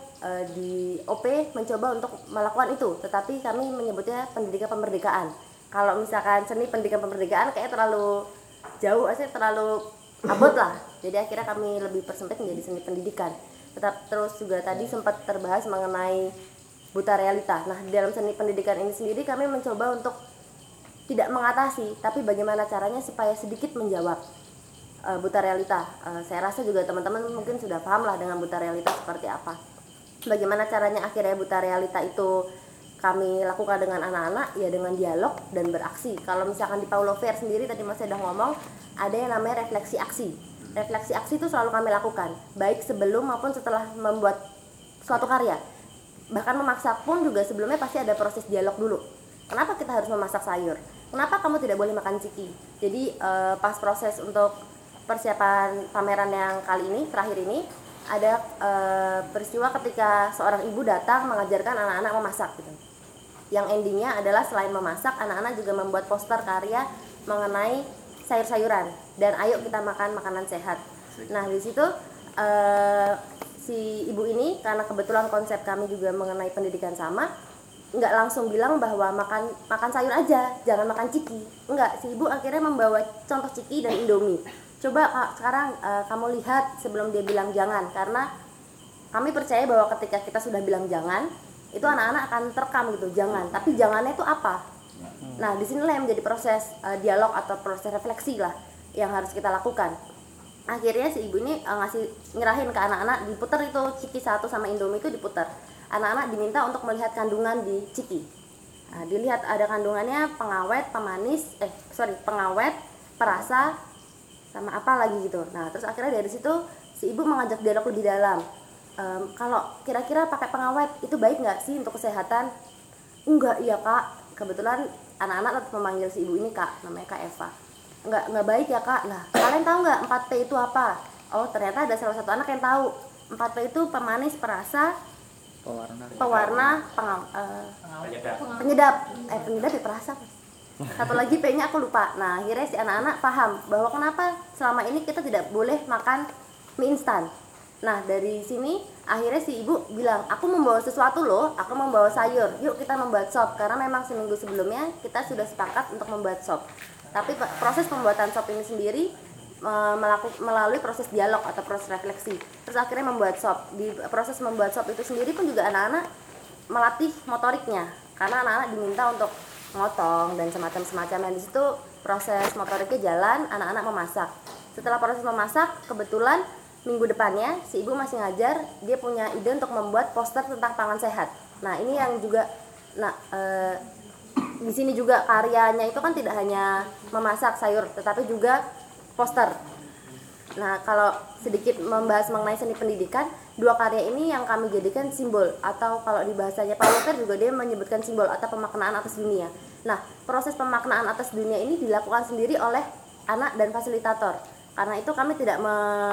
di OP mencoba untuk melakukan itu, tetapi kami menyebutnya pendidikan pemerdekaaan. Kalau misalkan seni pendidikan pemerdekaaan kayaknya terlalu jauh, terlalu abot lah. Jadi akhirnya kami lebih persempit menjadi seni pendidikan. Terus juga tadi sempat terbahas mengenai buta realita. Nah, di dalam seni pendidikan ini sendiri kami mencoba untuk tidak mengatasi, tapi bagaimana caranya supaya sedikit menjawab buta realita. Saya rasa juga teman-teman mungkin sudah paham lah dengan buta realita seperti apa. Bagaimana caranya akhirnya buta realita itu kami lakukan dengan anak-anak, ya dengan dialog dan beraksi. Kalau misalkan di Paulo Freire sendiri tadi Mas sudah ngomong, ada yang namanya refleksi aksi. Refleksi aksi itu selalu kami lakukan, baik sebelum maupun setelah membuat suatu karya. Bahkan memasak pun juga sebelumnya pasti ada proses dialog dulu. Kenapa kita harus memasak sayur? Kenapa kamu tidak boleh makan ciki? Jadi pas proses untuk persiapan pameran yang kali ini, terakhir ini, ada peristiwa ketika seorang ibu datang mengajarkan anak-anak memasak gitu. Yang endingnya adalah selain memasak, anak-anak juga membuat poster karya mengenai sayur-sayuran dan ayo kita makan makanan sehat. Nah di situ si ibu ini, karena kebetulan konsep kami juga mengenai pendidikan sama, nggak langsung bilang bahwa makan sayur aja, jangan makan ciki. Enggak, si ibu akhirnya membawa contoh ciki dan indomie. Coba sekarang kamu lihat sebelum dia bilang jangan, karena kami percaya bahwa ketika kita sudah bilang jangan, itu anak-anak akan terekam gitu, jangan. Tapi jangannya itu apa? Nah, disinilah yang menjadi proses dialog atau proses refleksi lah yang harus kita lakukan. Akhirnya si ibu ini nyerahin ke anak-anak, diputar itu ciki 1 sama indomie itu diputar. Anak-anak diminta untuk melihat kandungan di ciki. Nah, dilihat ada kandungannya pengawet, pengawet, perasa, sama apa lagi gitu. Nah, terus akhirnya dari situ si ibu mengajak dialog lebih dalam. Kalau kira-kira pakai pengawet itu baik nggak sih untuk kesehatan? Enggak, iya kak. Kebetulan anak-anak tetap memanggil si ibu ini kak, namanya Kak Eva. Enggak baik ya kak. Nah, kalian tahu nggak 4P itu apa? Oh, ternyata ada salah satu anak yang tahu. 4P itu pemanis, perasa, pewarna, penyedap. Penyedap ya perasa. Satu lagi P-nya aku lupa. Nah, akhirnya si anak-anak paham bahwa kenapa selama ini kita tidak boleh makan mie instan. Nah, dari sini akhirnya si ibu bilang, aku membawa sesuatu loh, aku membawa sayur, yuk kita membuat sop. Karena memang seminggu sebelumnya kita sudah sepakat untuk membuat sop. Tapi proses pembuatan sop ini sendiri melalui proses dialog atau proses refleksi. Terus akhirnya membuat sop. Di proses membuat sop itu sendiri pun juga anak-anak melatih motoriknya, karena anak-anak diminta untuk motong dan semacam-semacamnya. Di situ proses motoriknya jalan, anak-anak memasak. Setelah proses memasak, kebetulan minggu depannya si ibu masih ngajar, dia punya ide untuk membuat poster tentang pangan sehat. Nah, ini yang juga di sini juga karyanya itu kan tidak hanya memasak sayur, tetapi juga poster. Nah, kalau sedikit membahas mengenai seni pendidikan, 2 karya ini yang kami jadikan simbol, atau kalau di bahasanya Pak Walker juga dia menyebutkan simbol atau pemaknaan atas dunia. Nah, proses pemaknaan atas dunia ini dilakukan sendiri oleh anak dan fasilitator. Karena itu kami tidak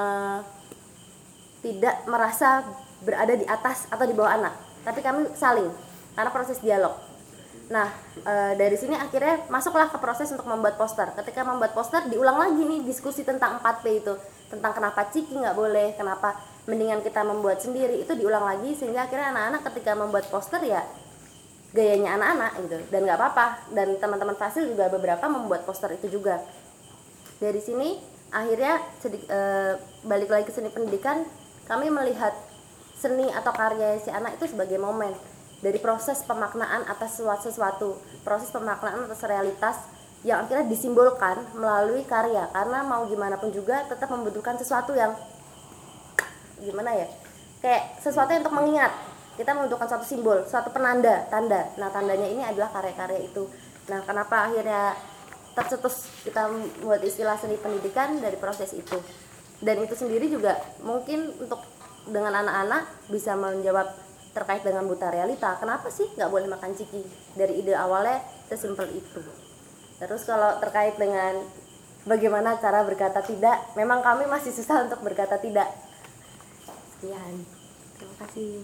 merasa berada di atas atau di bawah anak, tapi kami saling, karena proses dialog. Nah, dari sini akhirnya masuklah ke proses untuk membuat poster. Ketika membuat poster, diulang lagi nih diskusi tentang 4P itu, tentang kenapa ciki nggak boleh, kenapa mendingan kita membuat sendiri, itu diulang lagi sehingga akhirnya anak-anak ketika membuat poster ya gayanya anak-anak gitu, dan nggak apa-apa. Dan teman-teman fasil juga beberapa membuat poster itu juga. Dari sini akhirnya balik lagi ke seni pendidikan, kami melihat seni atau karya si anak itu sebagai momen dari proses pemaknaan atas sesuatu, proses pemaknaan atas realitas yang akhirnya disimbolkan melalui karya. Karena mau gimana pun juga tetap membutuhkan sesuatu yang gimana ya, kayak sesuatu yang untuk mengingat. Kita membutuhkan suatu simbol, suatu tanda. Nah, tandanya ini adalah karya-karya itu. Nah, kenapa akhirnya tercetus kita membuat istilah seni pendidikan dari proses itu. Dan itu sendiri juga mungkin untuk dengan anak-anak bisa menjawab terkait dengan buta realita, kenapa sih nggak boleh makan ciki? Dari ide awalnya sesimpel itu. Terus kalau terkait dengan bagaimana cara berkata tidak, memang kami masih susah untuk berkata tidak. Sekian, terima kasih.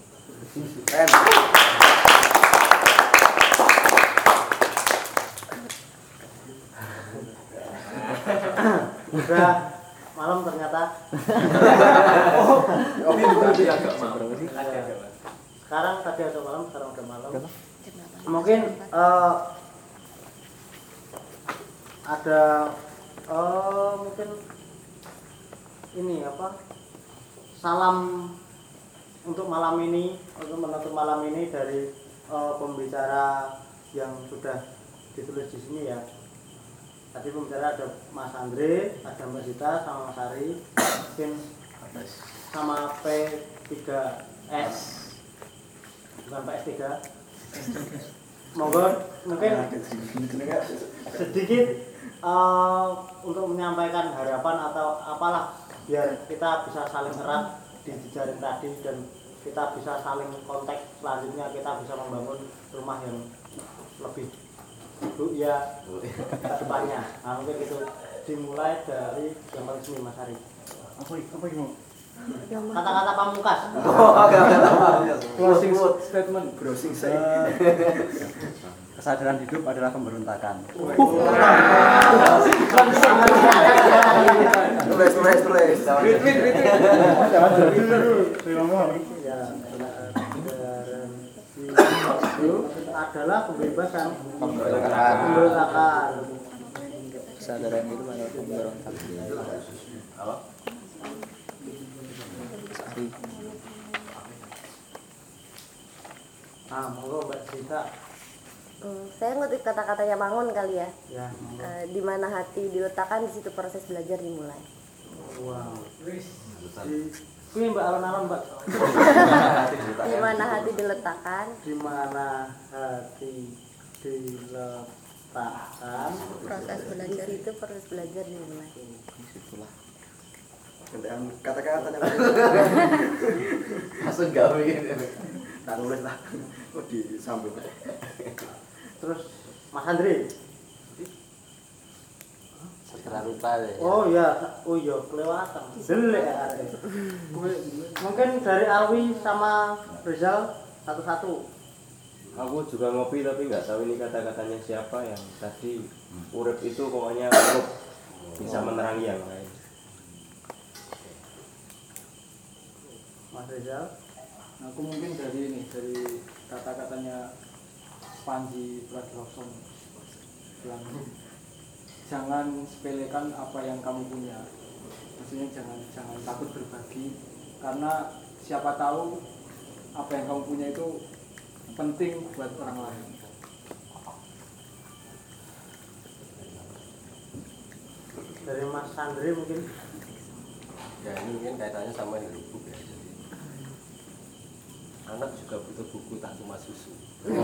Udah malam ternyata. Sekarang tadi ada malam, sekarang udah malam. Mungkin ada mungkin ini apa? Salam untuk malam ini, untuk menutup malam ini dari pembicara yang sudah ditulis di sini ya. Tadi pembicara ada Mas Andre, ada Mbak Zita, sama Mas Ari, mungkin sama P3S. Bukan PS3. Monggo mungkin sedikit untuk menyampaikan harapan atau apalah biar kita bisa saling erat di jejaring tadi dan kita bisa saling kontak selanjutnya, kita bisa membangun rumah yang lebih ya ke depannya. Nah, mungkin itu dimulai dari yang paling sini Mas Ari. Apa ini? Kata-kata pamungkas. Closing statement. Browsing saya. Kesadaran hidup adalah pemberontakan. Tulis. Ya, adalah kebebasan Pemberontakan. pemberontakan. Kesadaran itu adalah pemberontak. Apa? Sari. Nah, monggo Mbak Sita. Saya ngutip kata-katanya Mangun kali ya. Ya, monggo. Di mana hati diletakkan, di situ proses belajar dimulai. Wow. Kuwi Mbak alon-alon Mbak. Di mana hati diletakkan, Di mana hati diletakkan, proses belajar itu proses belajar dimulai. Disitulah. Gantian kata-katanya. Langsung gawe gitu. Tak nulis lah. Kok disambung. terus Mas Andri. Sastra rupa deh. Oh iya, kelewatan. Jelek ya. Mungkin dari Alwi sama Rizal satu-satu. Aku juga ngopi tapi nggak tahu ini kata-katanya siapa yang tadi urip itu pokoknya urip bisa menerangi yang lain. Mas Rizal. Aku mungkin dari kata-katanya Panji Pragiwaksono yang jangan sepelekan apa yang kamu punya. Maksudnya jangan takut berbagi, karena siapa tahu apa yang kamu punya itu penting buat orang lain. Dari Mas Andri mungkin. Ya ini mungkin kaitannya sama dengan buku ya. Jadi anak juga butuh buku, tak cuma susu.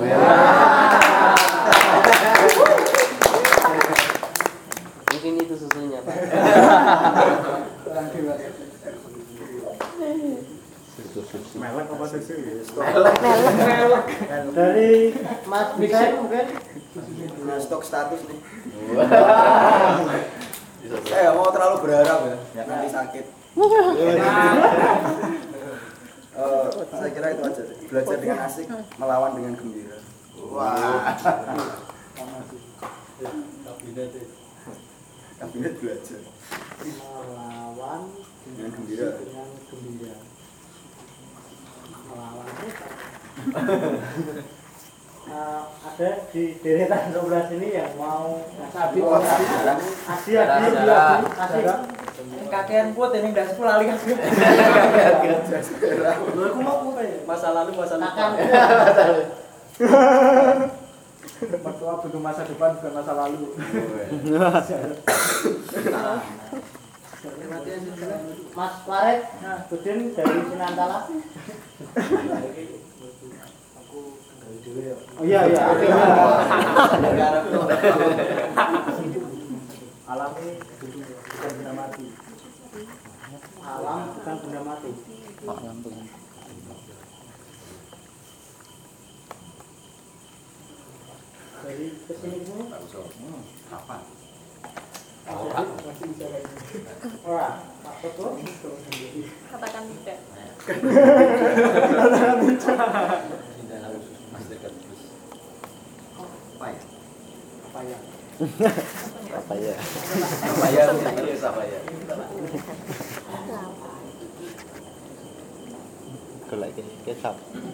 Mungkin itu susunya, Pak. Orang dewasa. Melek apa susu ya? Dari Mas Mixer mungkin. Punya stok status nih. Saya mau terlalu berharap ya, nanti sakit. Saya kira itu aja. Belajar dengan asik, melawan dengan gembira. Wah. Kabinet belajar Melawan dengan gembira. Melawan ada di deretan sebelah sini yang mau Adi. Kakean put ini ndak sepuluh lali kabeh. Lho aku mau apa ya? Masa lalu masa Akan Mertua butuh masa depan bukan masa lalu. Mas Farid, Budin dari Sinantala. Oh iya. Alam bukan benda mati. Alam bukan benda mati. Dari kesini semua. Kapan? Ora, Pak Toto. Katakan tidak. Apa ya? Apa ya? Apa ya? Golek kecap.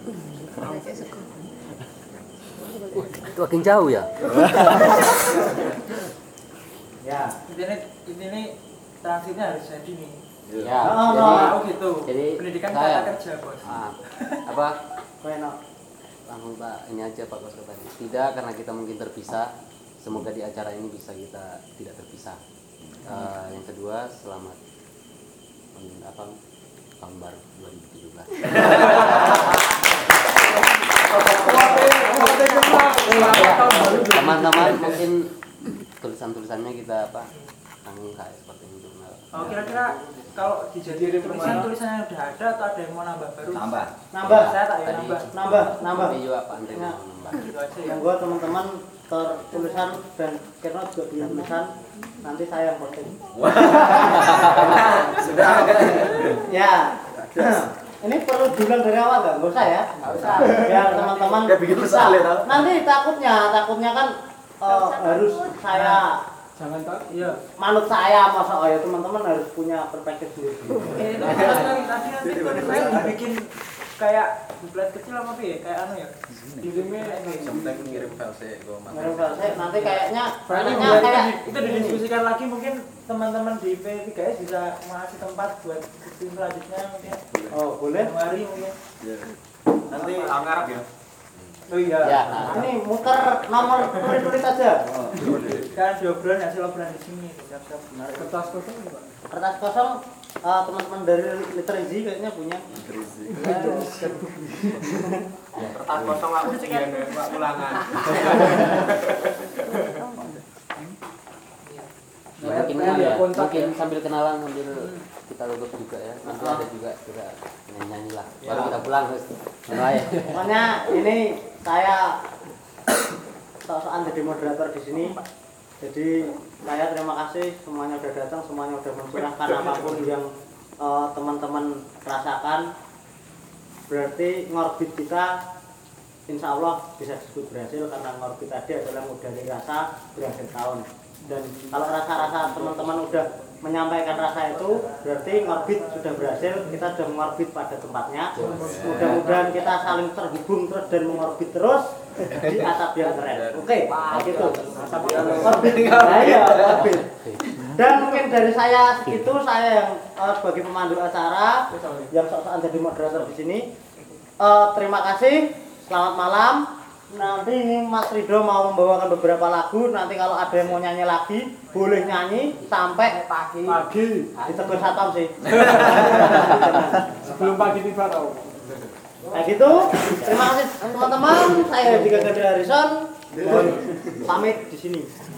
Itu makin jauh ya. Ya. Ini transitnya harus jadi nih. Ya. Oh gitu. Jadi Pendidikan saya- kata kerja, Bos. Apa? Enak. Langsung Pak, ini aja Pak Kosko tadi. Tidak, karena kita mungkin terpisah. Semoga di acara ini bisa kita tidak terpisah. Yang kedua, selamat tahun baru 2017. Teman-teman mungkin tulisan-tulisannya kita tanggung kayak seperti ini jurnal. Oh, kira-kira kalau dijadiin tulisannya udah ada atau ada yang mau nambah baru? Nambah. Saya tak ya Tadi- nambah. Nambah. Ini juga Pak Andre Ya. mau nambah. Gitu aja ya. Yang gua teman-teman tertulisan dan Kirno juga punya tulisan, nanti saya yang posting. Sudah. Ya. Ini perlu diulang dari awal nggak? Nggak usah ya. Nggak usah. Biar teman-teman Kayak bikin besar ya, tau? nanti takutnya kan harus saya Jangan tak. Iya. manut saya masa ya teman-teman harus punya perspektif sendiri. Tadi nanti saya bikin kayak bublet kecil apa piye kayak anu ya. Kirimnya Sampai ngirim file saya ke Baru selesai, nanti kayaknya Soalnya kayak itu didiskusikan lagi, mungkin teman-teman di P3S bisa mengasih tempat buat diskusi selanjutnya mungkin. oh boleh. Januari mungkin. Nanti Arab ya. Oh iya. Ya. ini muter nomor tulis aja. Kan diobrolin hasil obrolan di sini. Siap-siap. kertas kosong Pak. Kertas kosong teman-teman dari literacy kayaknya punya. Kertas kosong aku sekian Pak ulangan. Ya, mungkin Nah, ya, kontak mungkin ya. sambil kenalan sambil kita tutup juga ya. Nanti ada juga kita nyanyi lah. Baru kita pulang terus. Mulai. Pokoknya ini saya sok-sokan jadi moderator di sini. Jadi saya terima kasih semuanya udah datang, semuanya udah mencurahkan apapun yang teman-teman rasakan. Berarti ngorbit kita insya Allah bisa disebut berhasil karena ngorbit tadi adalah modali rasa berakhir tahun. Dan kalau rasa-rasa teman-teman udah menyampaikan rasa itu, berarti ngorbit sudah berhasil, kita sudah mengorbit pada tempatnya. Mudah-mudahan kita saling terhubung terus dan mengorbit terus di atap yang keren. Oke, gitu. Orbit, ya, orbit. Dan mungkin dari saya segitu, saya yang sebagai pemandu acara, yang sok-sokan jadi moderator di sini. Terima kasih, selamat malam. Nanti ini Mas Rido mau membawakan beberapa lagu. Nanti kalau ada yang mau nyanyi lagi, boleh nyanyi sampai pagi. Ditegur satpam sih. Sebelum pagi tiba tau. Nah gitu. Terima kasih teman-teman. Saya Dika Gandhi Harrison. Pamit di sini.